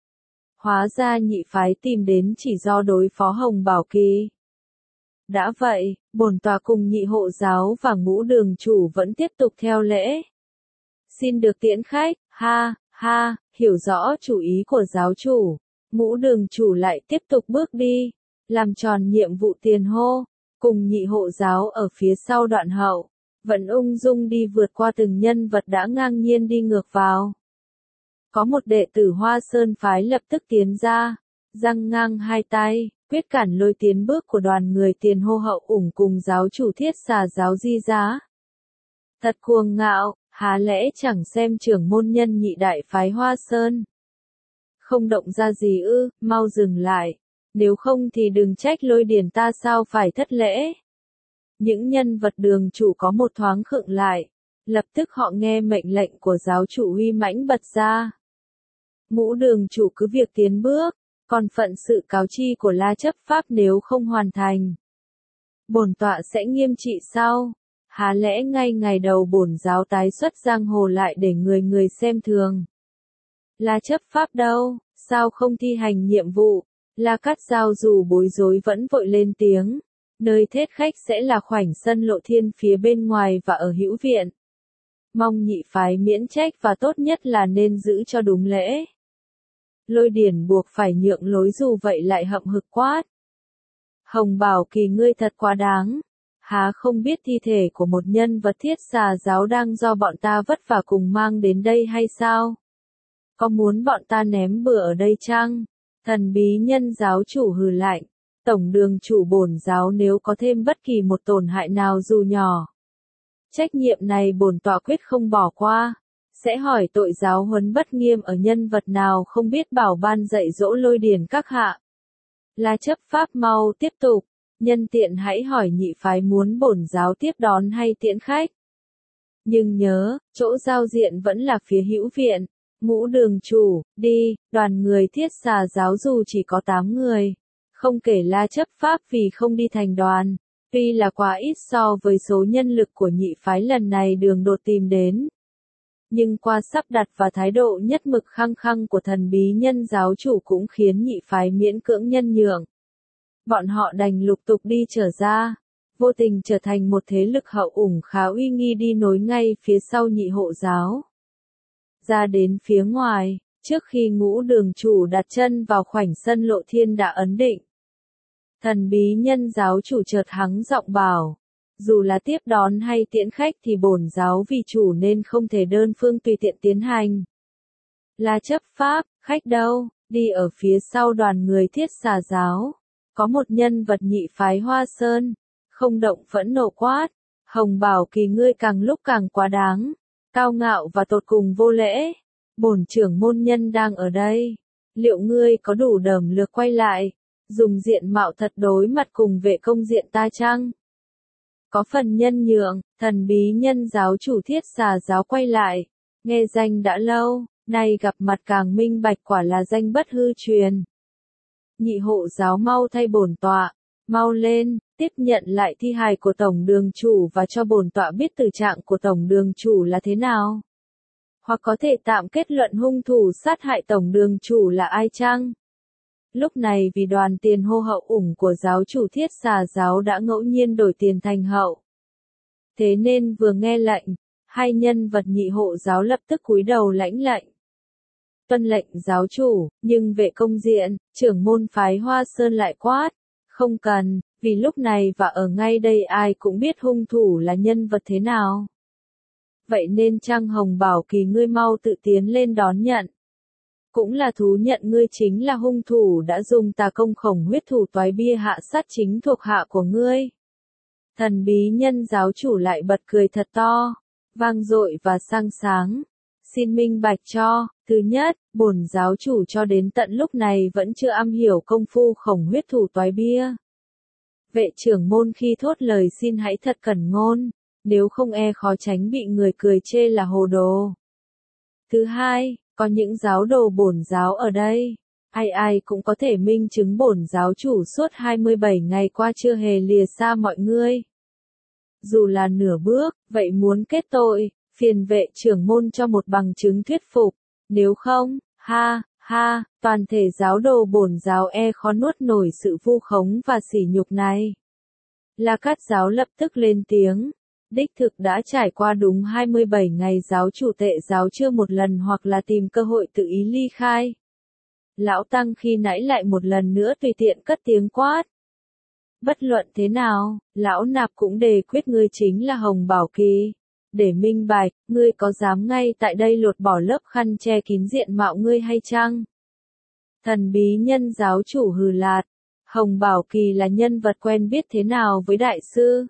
Hóa ra nhị phái tìm đến chỉ do đối phó Hồng Bảo Kỳ. Đã vậy, bổn tọa cùng nhị hộ giáo và ngũ đường chủ vẫn tiếp tục theo lễ. Xin được tiễn khách, ha, ha, hiểu rõ chủ ý của giáo chủ, ngũ đường chủ lại tiếp tục bước đi, làm tròn nhiệm vụ tiền hô, cùng nhị hộ giáo ở phía sau đoạn hậu, vẫn ung dung đi vượt qua từng nhân vật đã ngang nhiên đi ngược vào. Có một đệ tử Hoa Sơn phái lập tức tiến ra, giang ngang hai tay, quyết cản lôi tiến bước của đoàn người tiền hô hậu ủng cùng giáo chủ thiết xà giáo Di Giá. Thật cuồng ngạo, há lẽ chẳng xem trưởng môn nhân nhị đại phái Hoa Sơn. Không động ra gì ư, mau dừng lại, nếu không thì đừng trách lôi điền ta sao phải thất lễ. Những nhân vật đường chủ có một thoáng khựng lại, lập tức họ nghe mệnh lệnh của giáo chủ uy mãnh bật ra. Ngũ đường chủ cứ việc tiến bước, còn phận sự cáo chi của La chấp pháp nếu không hoàn thành, bổn tọa sẽ nghiêm trị sau. Há lẽ ngay ngày đầu bổn giáo tái xuất giang hồ lại để người người xem thường. La chấp pháp đâu, sao không thi hành nhiệm vụ? La Cát Dao dù bối rối vẫn vội lên tiếng. Nơi thết khách sẽ là khoảnh sân lộ thiên phía bên ngoài và ở hữu viện. Mong nhị phái miễn trách và tốt nhất là nên giữ cho đúng lễ. Lôi điển buộc phải nhượng lối dù vậy lại hậm hực quát. Hồng Bảo Kỳ ngươi thật quá đáng. Há không biết thi thể của một nhân vật thiết xà giáo đang do bọn ta vất vả cùng mang đến đây hay sao? Có muốn bọn ta ném bừa ở đây chăng? Thần bí nhân giáo chủ hừ lạnh. Tổng đường chủ bổn giáo nếu có thêm bất kỳ một tổn hại nào dù nhỏ, trách nhiệm này bổn tọa quyết không bỏ qua, sẽ hỏi tội giáo huấn bất nghiêm ở nhân vật nào không biết bảo ban dạy dỗ lôi điền các hạ. La chấp pháp mau tiếp tục, nhân tiện hãy hỏi nhị phái muốn bổn giáo tiếp đón hay tiễn khách. Nhưng nhớ, chỗ giao diện vẫn là phía hữu viện, ngũ đường chủ, đi, đoàn người thiết xà giáo dù chỉ có tám người. Không kể La chấp pháp vì không đi thành đoàn, tuy là quá ít so với số nhân lực của nhị phái lần này đường đột tìm đến. Nhưng qua sắp đặt và thái độ nhất mực khăng khăng của thần bí nhân giáo chủ cũng khiến nhị phái miễn cưỡng nhân nhượng. Bọn họ đành lục tục đi trở ra, vô tình trở thành một thế lực hậu ủng khá uy nghi đi nối ngay phía sau nhị hộ giáo. Ra đến phía ngoài, trước khi ngũ đường chủ đặt chân vào khoảnh sân lộ thiên đã ấn định. Thần bí nhân giáo chủ chợt hắng giọng bảo, dù là tiếp đón hay tiễn khách thì bổn giáo vì chủ nên không thể đơn phương tùy tiện tiến hành. La chấp pháp, khách đâu, đi ở phía sau đoàn người thiết xà giáo. Có một nhân vật nhị phái Hoa Sơn, không động phẫn nộ quát, Hồng Bảo Kỳ ngươi càng lúc càng quá đáng, cao ngạo và tột cùng vô lễ. Bổn trưởng môn nhân đang ở đây, liệu ngươi có đủ đờm lược quay lại, dùng diện mạo thật đối mặt cùng vệ công diện ta chăng? Có phần nhân nhượng, thần bí nhân giáo chủ thiết xà giáo quay lại, nghe danh đã lâu, nay gặp mặt càng minh bạch quả là danh bất hư truyền. Nhị hộ giáo mau thay bổn tọa, mau lên, tiếp nhận lại thi hài của tổng đường chủ và cho bổn tọa biết tình trạng của tổng đường chủ là thế nào. Hoặc có thể tạm kết luận hung thủ sát hại tổng đường chủ là ai chăng? Lúc này vì đoàn tiền hô hậu ủng của giáo chủ Thiết Xà giáo đã ngẫu nhiên đổi tiền thành hậu. Thế nên vừa nghe lệnh, hai nhân vật nhị hộ giáo lập tức cúi đầu lãnh lệnh. Tuân lệnh giáo chủ, nhưng vệ công diện, trưởng môn phái Hoa Sơn lại quát. Không cần, vì lúc này và ở ngay đây ai cũng biết hung thủ là nhân vật thế nào. Vậy nên Trang Hồng bảo Kỳ ngươi mau tự tiến lên đón nhận. Cũng là thú nhận ngươi chính là hung thủ đã dùng tà công khổng huyết thủ toái bia hạ sát chính thuộc hạ của ngươi. Thần bí nhân giáo chủ lại bật cười thật to, vang dội và sang sáng. Xin minh bạch cho, thứ nhất, bổn giáo chủ cho đến tận lúc này vẫn chưa am hiểu công phu khổng huyết thủ toái bia. Vệ trưởng môn khi thốt lời xin hãy thật cẩn ngôn, nếu không e khó tránh bị người cười chê là hồ đồ. Thứ hai, có những giáo đồ bổn giáo ở đây, ai ai cũng có thể minh chứng bổn giáo chủ suốt hai mươi bảy ngày qua chưa hề lìa xa mọi người. Dù là nửa bước, vậy muốn kết tội, phiền vệ trưởng môn cho một bằng chứng thuyết phục, nếu không, ha, ha, toàn thể giáo đồ bổn giáo e khó nuốt nổi sự vu khống và sỉ nhục này. La Cát giáo lập tức lên tiếng, đích thực đã trải qua đúng hai mươi bảy ngày giáo chủ tệ giáo chưa một lần hoặc là tìm cơ hội tự ý ly khai. Lão Tăng khi nãy lại một lần nữa tùy tiện cất tiếng quát. Bất luận thế nào, lão nạp cũng đề quyết ngươi chính là Hồng Bảo Kỳ. Để minh bạch, ngươi có dám ngay tại đây lột bỏ lớp khăn che kín diện mạo ngươi hay chăng? Thần bí nhân giáo chủ hừ lạt, Hồng Bảo Kỳ là nhân vật quen biết thế nào với đại sư?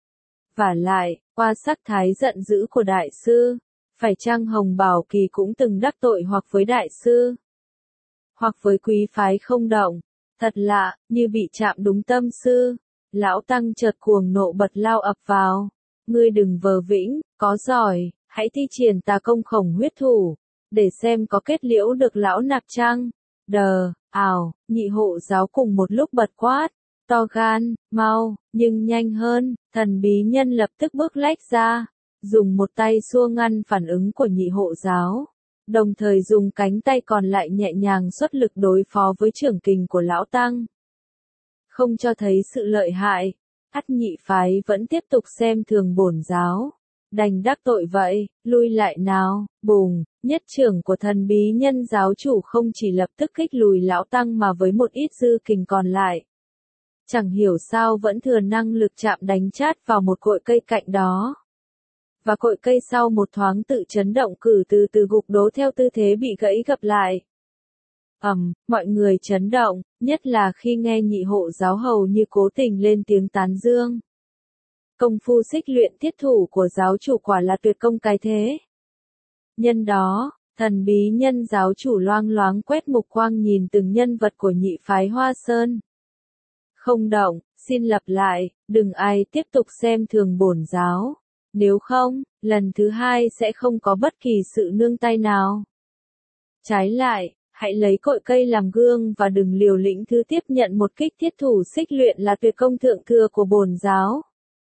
Vả lại, qua sắc thái giận dữ của đại sư, phải chăng Hồng Bảo Kỳ cũng từng đắc tội hoặc với đại sư? Hoặc với quý phái không động? Thật lạ, như bị chạm đúng tâm sư. Lão Tăng chợt cuồng nộ bật lao ập vào. Ngươi đừng vờ vĩnh, có giỏi, hãy thi triển tà công khổng huyết thủ, để xem có kết liễu được lão nạp chăng. Đờ, ảo, nhị hộ giáo cùng một lúc bật quát, to gan, mau, nhưng nhanh hơn, thần bí nhân lập tức bước lách ra, dùng một tay xua ngăn phản ứng của nhị hộ giáo, đồng thời dùng cánh tay còn lại nhẹ nhàng xuất lực đối phó với trưởng kình của lão Tăng. Không cho thấy sự lợi hại, ắt nhị phái vẫn tiếp tục xem thường bổn giáo. Đành đắc tội vậy, lui lại nào, bùng, nhất trưởng của thần bí nhân giáo chủ không chỉ lập tức kích lùi lão Tăng mà với một ít dư kình còn lại. Chẳng hiểu sao vẫn thừa năng lực chạm đánh chát vào một cội cây cạnh đó. Và cội cây sau một thoáng tự chấn động cử từ từ gục đổ theo tư thế bị gãy gập lại. Ầm, um, mọi người chấn động, nhất là khi nghe nhị hộ giáo hầu như cố tình lên tiếng tán dương. Công phu xích luyện thiết thủ của giáo chủ quả là tuyệt công cái thế. Nhân đó, thần bí nhân giáo chủ loang loáng quét mục quang nhìn từng nhân vật của nhị phái Hoa Sơn. Không động, xin lặp lại, đừng ai tiếp tục xem thường bổn giáo. Nếu không, lần thứ hai sẽ không có bất kỳ sự nương tay nào. Trái lại, hãy lấy cội cây làm gương và đừng liều lĩnh thứ tiếp nhận một kích thiết thủ xích luyện là tuyệt công thượng thừa của bổn giáo.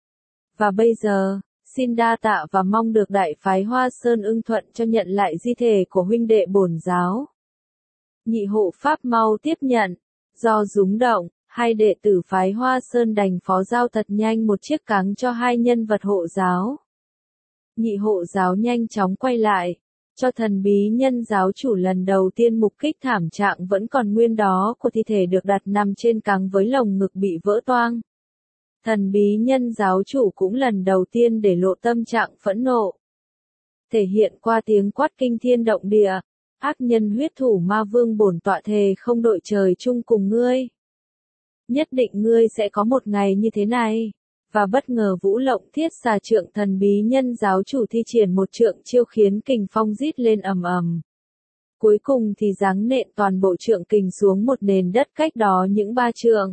Và bây giờ, xin đa tạ và mong được đại phái Hoa Sơn ưng thuận cho nhận lại di thể của huynh đệ bổn giáo. Nhị hộ pháp mau tiếp nhận, do rúng động, hai đệ tử phái Hoa Sơn đành phó giao thật nhanh một chiếc cáng cho hai nhân vật hộ giáo. Nhị hộ giáo nhanh chóng quay lại, cho thần bí nhân giáo chủ lần đầu tiên mục kích thảm trạng vẫn còn nguyên đó của thi thể được đặt nằm trên cáng với lồng ngực bị vỡ toang. Thần bí nhân giáo chủ cũng lần đầu tiên để lộ tâm trạng phẫn nộ. Thể hiện qua tiếng quát kinh thiên động địa, ác nhân huyết thủ ma vương bổn tọa thề không đội trời chung cùng ngươi. Nhất định ngươi sẽ có một ngày như thế này. Và bất ngờ Vũ Lộng Thiết Xà trượng thần bí nhân giáo chủ thi triển một trượng chiêu khiến kình phong rít lên ầm ầm. Cuối cùng thì giáng nện toàn bộ trượng kình xuống một nền đất cách đó những ba trượng.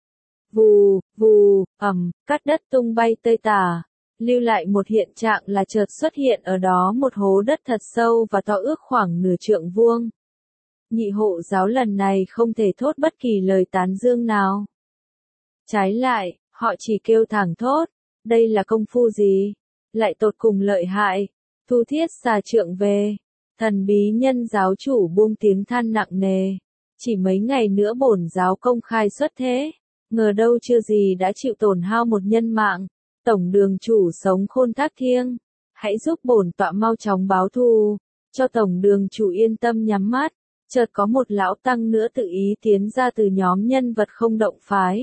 Vù, vù, ầm, cát đất tung bay tơi tả, lưu lại một hiện trạng là chợt xuất hiện ở đó một hố đất thật sâu và to ước khoảng nửa trượng vuông. Nhị hộ giáo lần này không thể thốt bất kỳ lời tán dương nào. Trái lại, họ chỉ kêu thẳng thốt, đây là công phu gì? Lại tột cùng lợi hại. Thu Thiết xà trượng về. Thần bí nhân giáo chủ buông tiếng than nặng nề. Chỉ mấy ngày nữa bổn giáo công khai xuất thế. Ngờ đâu chưa gì đã chịu tổn hao một nhân mạng. Tổng đường chủ sống khôn thác thiêng. Hãy giúp bổn tọa mau chóng báo thù. Cho tổng đường chủ yên tâm nhắm mắt. Chợt có một lão tăng nữa tự ý tiến ra từ nhóm nhân vật không động phái.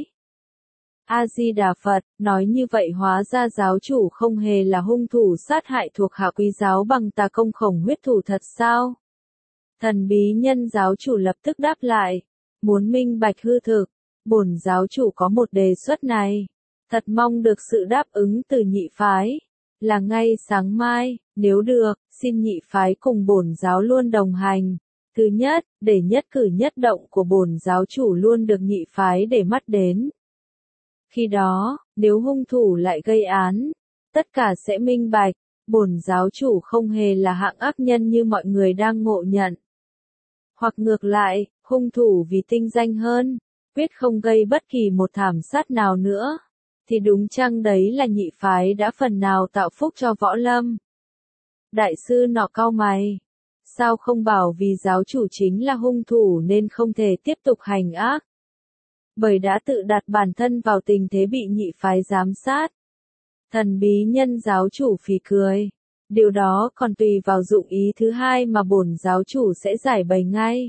A-di-đà Phật, nói như vậy hóa ra giáo chủ không hề là hung thủ sát hại thuộc hạ quý giáo bằng tà công khổng huyết thủ thật sao? Thần bí nhân giáo chủ lập tức đáp lại, muốn minh bạch hư thực, bổn giáo chủ có một đề xuất này, thật mong được sự đáp ứng từ nhị phái, là ngay sáng mai, nếu được, xin nhị phái cùng bổn giáo luôn đồng hành. Thứ nhất, để nhất cử nhất động của bổn giáo chủ luôn được nhị phái để mắt đến. Khi đó, nếu hung thủ lại gây án, tất cả sẽ minh bạch, bổn giáo chủ không hề là hạng ác nhân như mọi người đang ngộ nhận. Hoặc ngược lại, hung thủ vì tinh danh hơn, quyết không gây bất kỳ một thảm sát nào nữa, thì đúng chăng đấy là nhị phái đã phần nào tạo phúc cho võ lâm. Đại sư nọ cau mày, sao không bảo vì giáo chủ chính là hung thủ nên không thể tiếp tục hành ác? Bởi đã tự đặt bản thân vào tình thế bị nhị phái giám sát. Thần bí nhân giáo chủ phì cười. Điều đó còn tùy vào dụng ý thứ hai mà bổn giáo chủ sẽ giải bày ngay.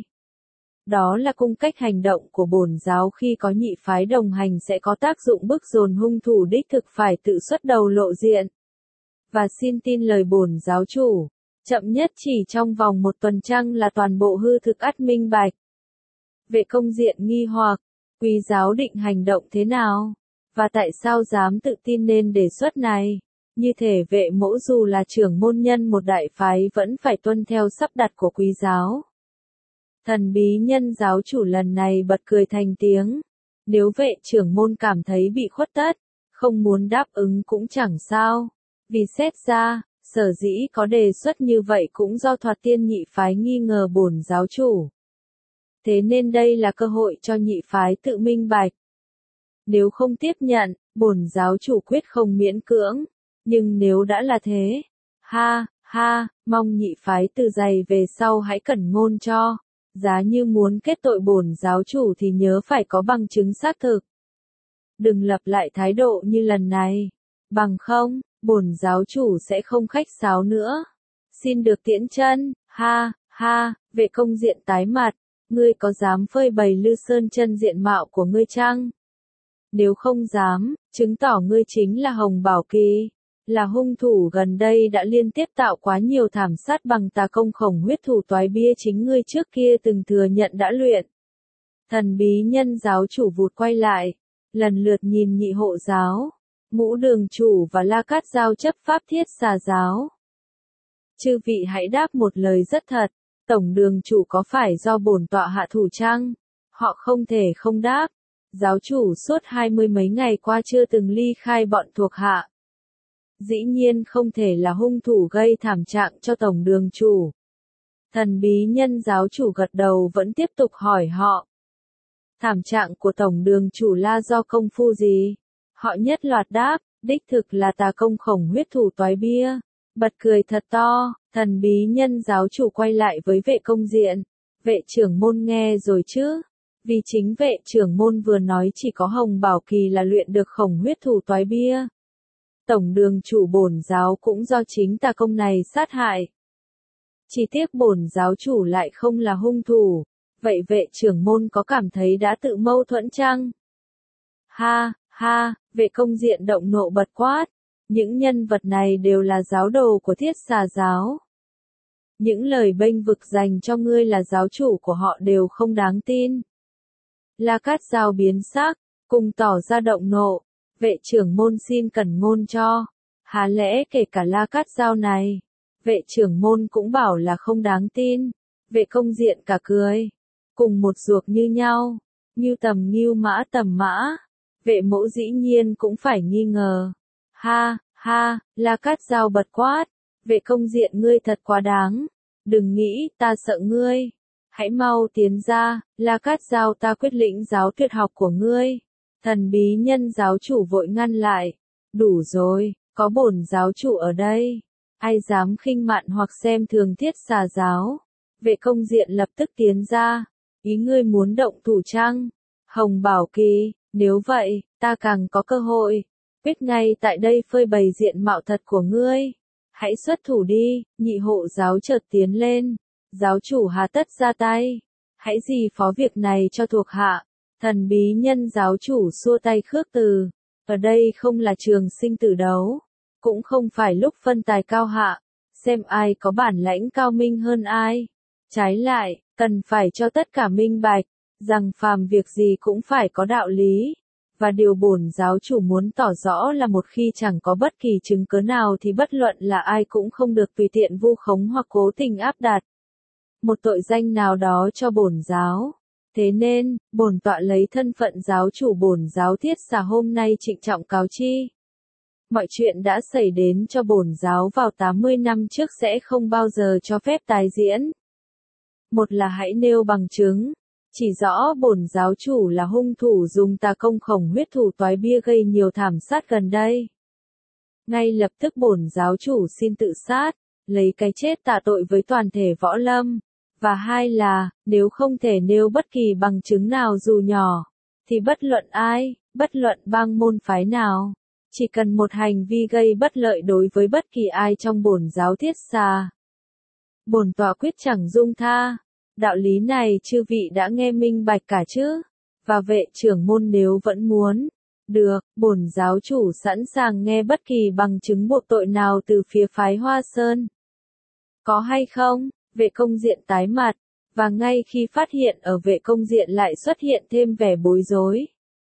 Đó là cung cách hành động của bổn giáo khi có nhị phái đồng hành sẽ có tác dụng bức dồn hung thủ đích thực phải tự xuất đầu lộ diện. Và xin tin lời bổn giáo chủ, chậm nhất chỉ trong vòng một tuần trăng là toàn bộ hư thực ắt minh bạch. Vệ Công Diện nghi hoặc, quý giáo định hành động thế nào? Và tại sao dám tự tin nên đề xuất này? Như thể Vệ Mỗ dù là trưởng môn nhân một đại phái vẫn phải tuân theo sắp đặt của quý giáo. Thần bí nhân giáo chủ lần này bật cười thành tiếng. Nếu Vệ trưởng môn cảm thấy bị khuất tất, không muốn đáp ứng cũng chẳng sao. Vì xét ra, sở dĩ có đề xuất như vậy cũng do Thoạt Tiên nhị phái nghi ngờ bổn giáo chủ. Thế nên đây là cơ hội cho nhị phái tự minh bạch. Nếu không tiếp nhận, bổn giáo chủ quyết không miễn cưỡng. Nhưng nếu đã là thế, ha, ha, mong nhị phái từ giày về sau hãy cẩn ngôn cho. Giá như muốn kết tội bổn giáo chủ thì nhớ phải có bằng chứng xác thực. Đừng lập lại thái độ như lần này. Bằng không, bổn giáo chủ sẽ không khách sáo nữa. Xin được tiễn chân, ha, ha, Vệ Công Diện tái mặt. Ngươi có dám phơi bày Lư Sơn chân diện mạo của ngươi chăng? Nếu không dám, chứng tỏ ngươi chính là Hồng Bảo Kỳ, là hung thủ gần đây đã liên tiếp tạo quá nhiều thảm sát bằng tà công khổng huyết thủ toái bia chính ngươi trước kia từng thừa nhận đã luyện. Thần bí nhân giáo chủ vụt quay lại, lần lượt nhìn nhị hộ giáo, Ngũ đường chủ và La Cát Giao chấp pháp thiết xà giáo. Chư vị hãy đáp một lời rất thật. Tổng đường chủ có phải do bổn tọa hạ thủ chăng? Họ không thể không đáp. Giáo chủ suốt hai mươi mấy ngày qua chưa từng ly khai bọn thuộc hạ. Dĩ nhiên không thể là hung thủ gây thảm trạng cho tổng đường chủ. Thần bí nhân giáo chủ gật đầu vẫn tiếp tục hỏi họ. Thảm trạng của tổng đường chủ là do công phu gì? Họ nhất loạt đáp, đích thực là tà công khổng huyết thủ toái bia. Bật cười thật to, thần bí nhân giáo chủ quay lại với Vệ Công Diện. Vệ trưởng môn nghe rồi chứ? Vì chính vệ trưởng môn vừa nói chỉ có Hồng Bảo Kỳ là luyện được khổng huyết thủ toái bia. Tổng đường chủ bổn giáo cũng do chính tà công này sát hại. Chỉ tiếc bổn giáo chủ lại không là hung thủ. Vậy vệ trưởng môn có cảm thấy đã tự mâu thuẫn chăng? Ha, ha, Vệ Công Diện động nộ bật quát. Những nhân vật này đều là giáo đồ của Thiết Xà giáo. Những lời bênh vực dành cho ngươi là giáo chủ của họ đều không đáng tin. La Cát Giao biến sắc, cùng tỏ ra động nộ. Vệ trưởng môn xin cẩn ngôn cho. Há lẽ kể cả La Cát Giao này, vệ trưởng môn cũng bảo là không đáng tin. Vệ Công Diện cả cười. Cùng một ruột như nhau, như tầm ngưu mã tầm mã. Vệ mẫu dĩ nhiên cũng phải nghi ngờ. Ha, ha, La Cát Giao bật quát. Vệ Công Diện ngươi thật quá đáng. Đừng nghĩ ta sợ ngươi. Hãy mau tiến ra, La Cát Giao ta quyết lĩnh giáo tuyệt học của ngươi. Thần bí nhân giáo chủ vội ngăn lại. Đủ rồi, có bổn giáo chủ ở đây. Ai dám khinh mạn hoặc xem thường Thiết Xà giáo. Vệ Công Diện lập tức tiến ra. Ý ngươi muốn động thủ chăng? Hồng Bảo Kỳ, nếu vậy, ta càng có cơ hội. Quyết ngay tại đây phơi bày diện mạo thật của ngươi. Hãy xuất thủ đi, nhị hộ giáo chợt tiến lên. Giáo chủ hà tất ra tay. Hãy gì phó việc này cho thuộc hạ. Thần bí nhân giáo chủ xua tay khước từ. Ở đây không là trường sinh tử đấu. Cũng không phải lúc phân tài cao hạ. Xem ai có bản lãnh cao minh hơn ai. Trái lại, cần phải cho tất cả minh bạch. Rằng phàm việc gì cũng phải có đạo lý. Và điều bổn giáo chủ muốn tỏ rõ là một khi chẳng có bất kỳ chứng cớ nào thì bất luận là ai cũng không được tùy tiện vu khống hoặc cố tình áp đặt một tội danh nào đó cho bổn giáo. Thế nên, bổn tọa lấy thân phận giáo chủ bổn giáo Thiết Xà hôm nay trịnh trọng cáo chi. Mọi chuyện đã xảy đến cho bổn giáo vào tám mươi năm trước sẽ không bao giờ cho phép tái diễn. Một là hãy nêu bằng chứng. Chỉ rõ bổn giáo chủ là hung thủ dùng tà công khổng huyết thủ toái bia gây nhiều thảm sát gần đây. Ngay lập tức bổn giáo chủ xin tự sát, lấy cái chết tạ tội với toàn thể võ lâm. Và hai là, nếu không thể nêu bất kỳ bằng chứng nào dù nhỏ, thì bất luận ai, bất luận bang môn phái nào, chỉ cần một hành vi gây bất lợi đối với bất kỳ ai trong bổn giáo Thiết Xà, bổn tọa quyết chẳng dung tha. Đạo lý này chư vị đã nghe minh bạch cả chứ? Và vệ trưởng môn nếu vẫn muốn, được, bổn giáo chủ sẵn sàng nghe bất kỳ bằng chứng buộc tội nào từ phía phái Hoa Sơn. Có hay không? Vệ Công Diện tái mặt, và ngay khi phát hiện ở Vệ Công Diện lại xuất hiện thêm vẻ bối rối.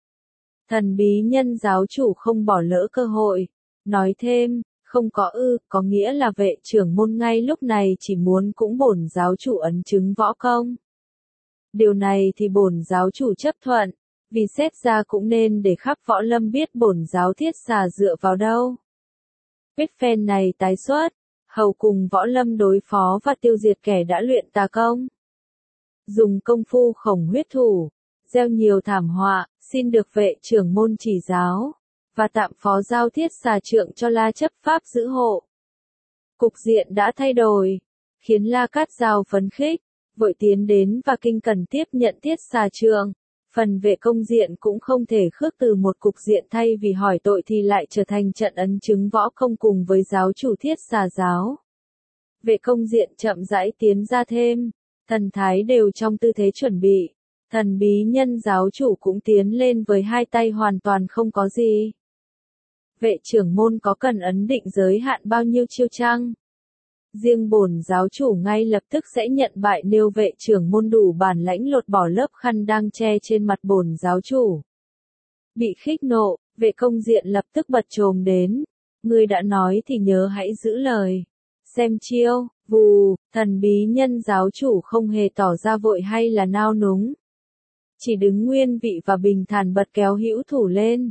Thần bí nhân giáo chủ không bỏ lỡ cơ hội, nói thêm, không có ư, có nghĩa là vệ trưởng môn ngay lúc này chỉ muốn cũng bổn giáo chủ ấn chứng võ công. Điều này thì bổn giáo chủ chấp thuận, vì xét ra cũng nên để khắp võ lâm biết bổn giáo Thiết Xà dựa vào đâu. Quyết phen này tái xuất, hầu cùng võ lâm đối phó và tiêu diệt kẻ đã luyện tà công. Dùng công phu khổng huyết thủ, gieo nhiều thảm họa, xin được vệ trưởng môn chỉ giáo. Và tạm phó giao Thiết Xà trượng cho La chấp pháp giữ hộ. Cục diện đã thay đổi, khiến La Cát Giao phấn khích, vội tiến đến và kinh cần tiếp nhận Thiết Xà trượng. Phần Vệ Công Diện cũng không thể khước từ một cục diện thay vì hỏi tội thì lại trở thành trận ấn chứng võ công cùng với giáo chủ Thiết Xà giáo. Vệ Công Diện chậm rãi tiến ra thêm, thần thái đều trong tư thế chuẩn bị. Thần bí nhân giáo chủ cũng tiến lên với hai tay hoàn toàn không có gì. Vệ trưởng môn có cần ấn định giới hạn bao nhiêu chiêu chăng? Riêng bổn giáo chủ ngay lập tức sẽ nhận bại nếu vệ trưởng môn đủ bản lãnh lột bỏ lớp khăn đang che trên mặt bổn giáo chủ. Bị khích nộ, Vệ Công Diện lập tức bật chồm đến. Ngươi đã nói thì nhớ hãy giữ lời. Xem chiêu, vù, thần bí nhân giáo chủ không hề tỏ ra vội hay là nao núng. Chỉ đứng nguyên vị và bình thản bật kéo hữu thủ lên.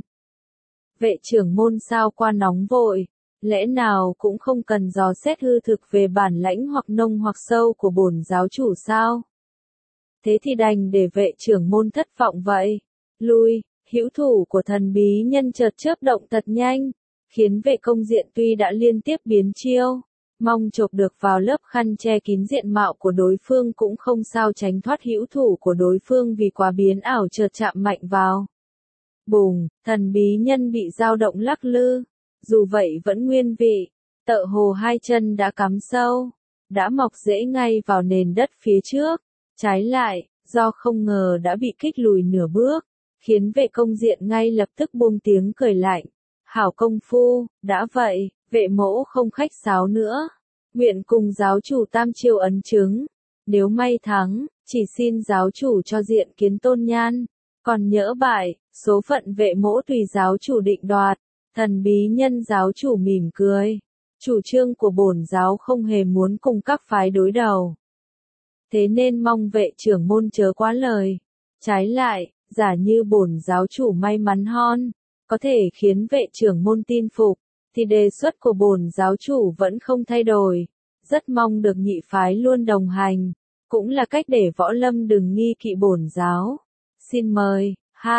Vệ trưởng môn sao qua nóng vội, lẽ nào cũng không cần dò xét hư thực về bản lãnh hoặc nông hoặc sâu của bổn giáo chủ sao? Thế thì đành để vệ trưởng môn thất vọng vậy. Lui, hữu thủ của thần bí nhân chợt chớp động thật nhanh, khiến Vệ Công Diện tuy đã liên tiếp biến chiêu, mong chộp được vào lớp khăn che kín diện mạo của đối phương cũng không sao tránh thoát hữu thủ của đối phương vì quá biến ảo chợt chạm mạnh vào. Bùng, thần bí nhân bị dao động lắc lư, dù vậy vẫn nguyên vị, tựa hồ hai chân đã cắm sâu, đã mọc rễ ngay vào nền đất phía trước. Trái lại, do không ngờ đã bị kích lùi nửa bước, khiến Vệ Công Diện ngay lập tức buông tiếng cười lạnh. Hảo công phu, đã vậy, vệ mỗ không khách sáo nữa. Nguyện cùng giáo chủ tam chiêu ấn chứng. Nếu may thắng, chỉ xin giáo chủ cho diện kiến tôn nhan. Còn nhỡ bại, số phận vệ mỗ tùy giáo chủ định đoạt. Thần bí nhân giáo chủ mỉm cười. Chủ trương của bổn giáo không hề muốn cùng các phái đối đầu. Thế nên mong vệ trưởng môn chớ quá lời. Trái lại, giả như bổn giáo chủ may mắn hon, có thể khiến vệ trưởng môn tin phục, thì đề xuất của bổn giáo chủ vẫn không thay đổi. Rất mong được nhị phái luôn đồng hành, cũng là cách để võ lâm đừng nghi kỵ bổn giáo. Xin mời, ha,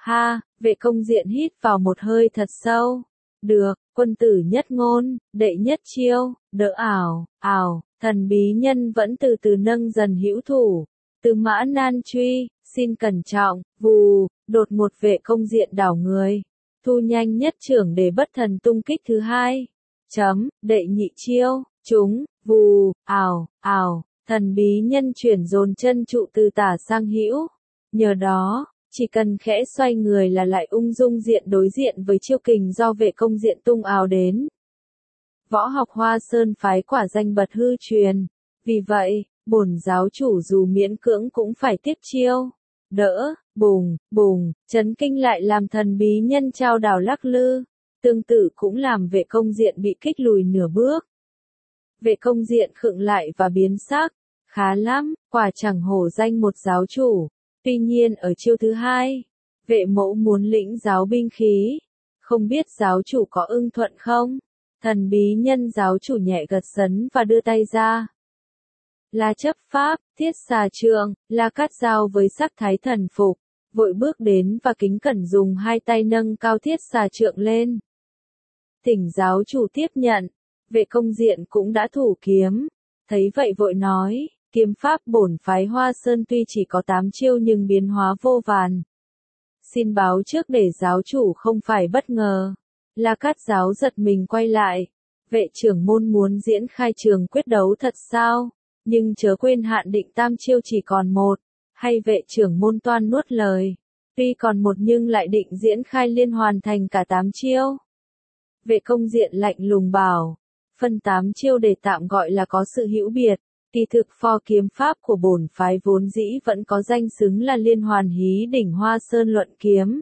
Ha, vệ công diện hít vào một hơi thật sâu. Được, quân tử nhất ngôn, đệ nhất chiêu, đỡ ảo, ảo, thần bí nhân vẫn từ từ nâng dần hữu thủ. Từ mã nan truy, xin cẩn trọng, vù, đột một vệ công diện đảo người. Thu nhanh nhất trưởng để bất thần tung kích thứ hai. Chấm, đệ nhị chiêu, chúng, vù, ảo, ảo, thần bí nhân chuyển dồn chân trụ từ tả sang hữu. Nhờ đó, chỉ cần khẽ xoay người là lại ung dung diện đối diện với chiêu kình do vệ công diện tung ào đến. Võ học Hoa Sơn phái quả danh bật hư truyền. Vì vậy, bổn giáo chủ dù miễn cưỡng cũng phải tiếp chiêu. Đỡ, bùng, bùng, chấn kinh lại làm thần bí nhân trao đảo lắc lư. Tương tự cũng làm vệ công diện bị kích lùi nửa bước. Vệ công diện khựng lại và biến sắc. Khá lắm, quả chẳng hổ danh một giáo chủ. Tuy nhiên ở chiêu thứ hai, vệ mẫu muốn lĩnh giáo binh khí. Không biết giáo chủ có ưng thuận không? Thần bí nhân giáo chủ nhẹ gật sấn và đưa tay ra. La chấp pháp, thiết xà trượng, la cắt dao với sắc thái thần phục, vội bước đến và kính cẩn dùng hai tay nâng cao thiết xà trượng lên. Thỉnh giáo chủ tiếp nhận, vệ công diện cũng đã thủ kiếm, thấy vậy vội nói, kiếm pháp bổn phái Hoa Sơn tuy chỉ có tám chiêu nhưng biến hóa vô vàn. Xin báo trước để giáo chủ không phải bất ngờ. La Cát giáo giật mình quay lại, vệ trưởng môn muốn diễn khai trường quyết đấu thật sao? Nhưng chớ quên hạn định tam chiêu chỉ còn một, hay vệ trưởng môn toan nuốt lời. Tuy còn một nhưng lại định diễn khai liên hoàn thành cả tám chiêu. Vệ công diện lạnh lùng bảo, phân tám chiêu để tạm gọi là có sự hữu biệt, kỳ thực pho kiếm pháp của bổn phái vốn dĩ vẫn có danh xứng là liên hoàn hí đỉnh Hoa Sơn luận kiếm.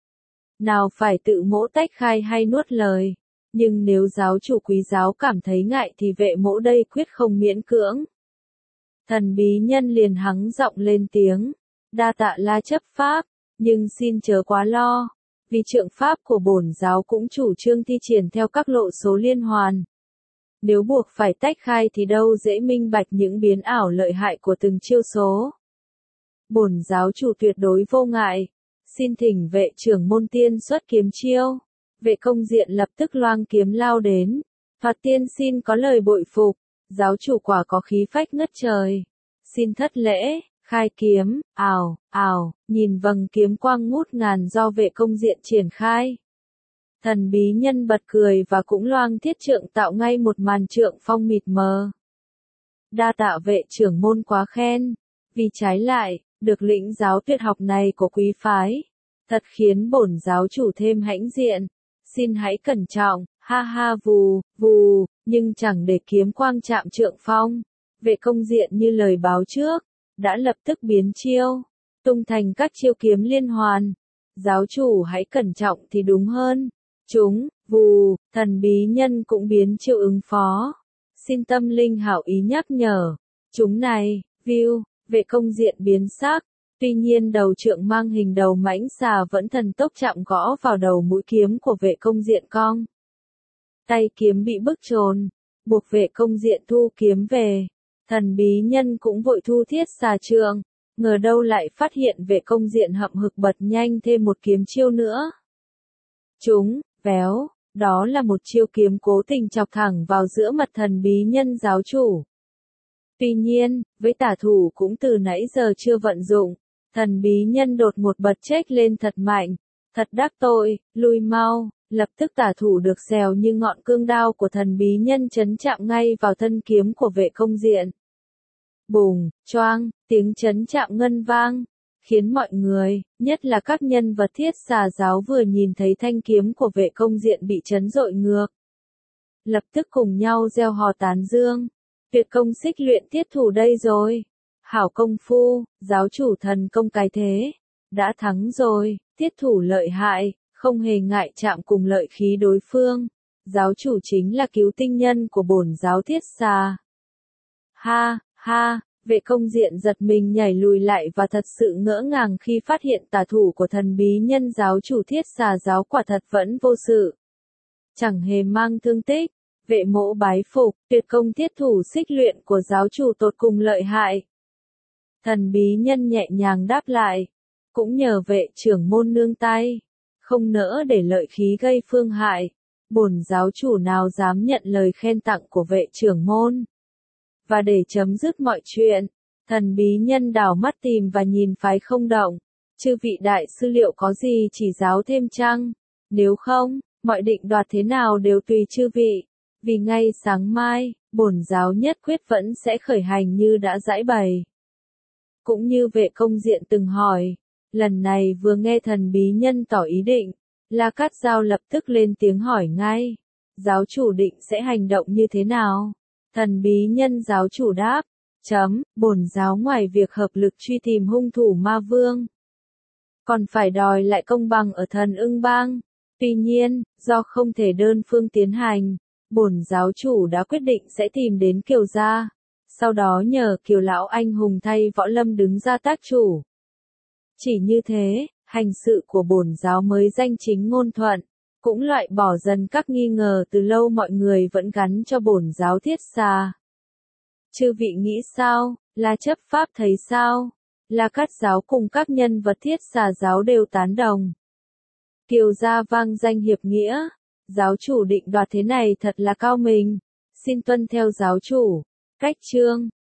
Nào phải tự mỗ tách khai hay nuốt lời, nhưng nếu giáo chủ quý giáo cảm thấy ngại thì vệ mỗ đây quyết không miễn cưỡng. Thần bí nhân liền hắng giọng lên tiếng, đa tạ La chấp pháp, nhưng xin chớ quá lo, vì trượng pháp của bổn giáo cũng chủ trương thi triển theo các lộ số liên hoàn. Nếu buộc phải tách khai thì đâu dễ minh bạch những biến ảo lợi hại của từng chiêu số. Bổn giáo chủ tuyệt đối vô ngại, xin thỉnh vệ trưởng môn tiên xuất kiếm chiêu. Vệ công diện lập tức loang kiếm lao đến, phạt tiên xin có lời bội phục. Giáo chủ quả có khí phách ngất trời. Xin thất lễ, khai kiếm, ảo, ảo, nhìn vầng kiếm quang ngút ngàn do vệ công diện triển khai. Thần bí nhân bật cười và cũng loang thiết trượng tạo ngay một màn trượng phong mịt mờ. Đa tạ vệ trưởng môn quá khen, vì trái lại, được lĩnh giáo tuyệt học này của quý phái, thật khiến bổn giáo chủ thêm hãnh diện. Xin hãy cẩn trọng, ha ha vù, vù, nhưng chẳng để kiếm quang chạm trượng phong. Vệ công diện như lời báo trước, đã lập tức biến chiêu, tung thành các chiêu kiếm liên hoàn. Giáo chủ hãy cẩn trọng thì đúng hơn. Chúng, vù, thần bí nhân cũng biến chiêu ứng phó. Xin tâm linh hảo ý nhắc nhở. Chúng này, view, vệ công diện biến sắc. Tuy nhiên đầu trượng mang hình đầu mãnh xà vẫn thần tốc chạm gõ vào đầu mũi kiếm của vệ công diện cong. Tay kiếm bị bức trồn, buộc vệ công diện thu kiếm về. Thần bí nhân cũng vội thu thiết xà trượng, ngờ đâu lại phát hiện vệ công diện hậm hực bật nhanh thêm một kiếm chiêu nữa. Chúng, véo, đó là một chiêu kiếm cố tình chọc thẳng vào giữa mặt thần bí nhân giáo chủ. Tuy nhiên, với tả thủ cũng từ nãy giờ chưa vận dụng, thần bí nhân đột một bật chếch lên thật mạnh, thật đắc tội, lui mau, lập tức tả thủ được xèo như ngọn cương đao của thần bí nhân chấn chạm ngay vào thân kiếm của vệ công diện. Bùng, choang, tiếng chấn chạm ngân vang, khiến mọi người, nhất là các nhân vật thiết xà giáo vừa nhìn thấy thanh kiếm của vệ công diện bị chấn dội ngược. Lập tức cùng nhau reo hò tán dương, tuyệt công xích luyện tiết thủ đây rồi. Hảo công phu, giáo chủ thần công cái thế, đã thắng rồi, tiết thủ lợi hại, không hề ngại chạm cùng lợi khí đối phương. Giáo chủ chính là cứu tinh nhân của bổn giáo thiết xà. Ha, ha, vệ công diện giật mình nhảy lùi lại và thật sự ngỡ ngàng khi phát hiện tà thủ của thần bí nhân giáo chủ thiết xà giáo quả thật vẫn vô sự. Chẳng hề mang thương tích, vệ mỗ bái phục, tuyệt công tiết thủ xích luyện của giáo chủ tột cùng lợi hại. Thần bí nhân nhẹ nhàng đáp lại, cũng nhờ vệ trưởng môn nương tay, không nỡ để lợi khí gây phương hại, bổn giáo chủ nào dám nhận lời khen tặng của vệ trưởng môn. Và để chấm dứt mọi chuyện, thần bí nhân đảo mắt tìm và nhìn phái không động, chư vị đại sư liệu có gì chỉ giáo thêm chăng? Nếu không, mọi định đoạt thế nào đều tùy chư vị, vì ngay sáng mai, bổn giáo nhất quyết vẫn sẽ khởi hành như đã giãi bày. Cũng như vệ công diện từng hỏi, lần này vừa nghe thần bí nhân tỏ ý định, La Cát Giao lập tức lên tiếng hỏi ngay, giáo chủ định sẽ hành động như thế nào? Thần bí nhân giáo chủ đáp, chấm, bổn giáo ngoài việc hợp lực truy tìm hung thủ ma vương, còn phải đòi lại công bằng ở thần ưng bang. Tuy nhiên, do không thể đơn phương tiến hành, bổn giáo chủ đã quyết định sẽ tìm đến Kiều gia, sau đó nhờ Kiều lão anh hùng thay Võ Lâm đứng ra tác chủ. Chỉ như thế, hành sự của bổn giáo mới danh chính ngôn thuận, cũng loại bỏ dần các nghi ngờ từ lâu mọi người vẫn gắn cho bổn giáo Thiết Xà. Chư vị nghĩ sao? La chấp pháp thấy sao? La Cát giáo cùng các nhân vật Thiết Xà giáo đều tán đồng. Kiều gia vang danh hiệp nghĩa, giáo chủ định đoạt thế này thật là cao minh, xin tuân theo giáo chủ. Cách chương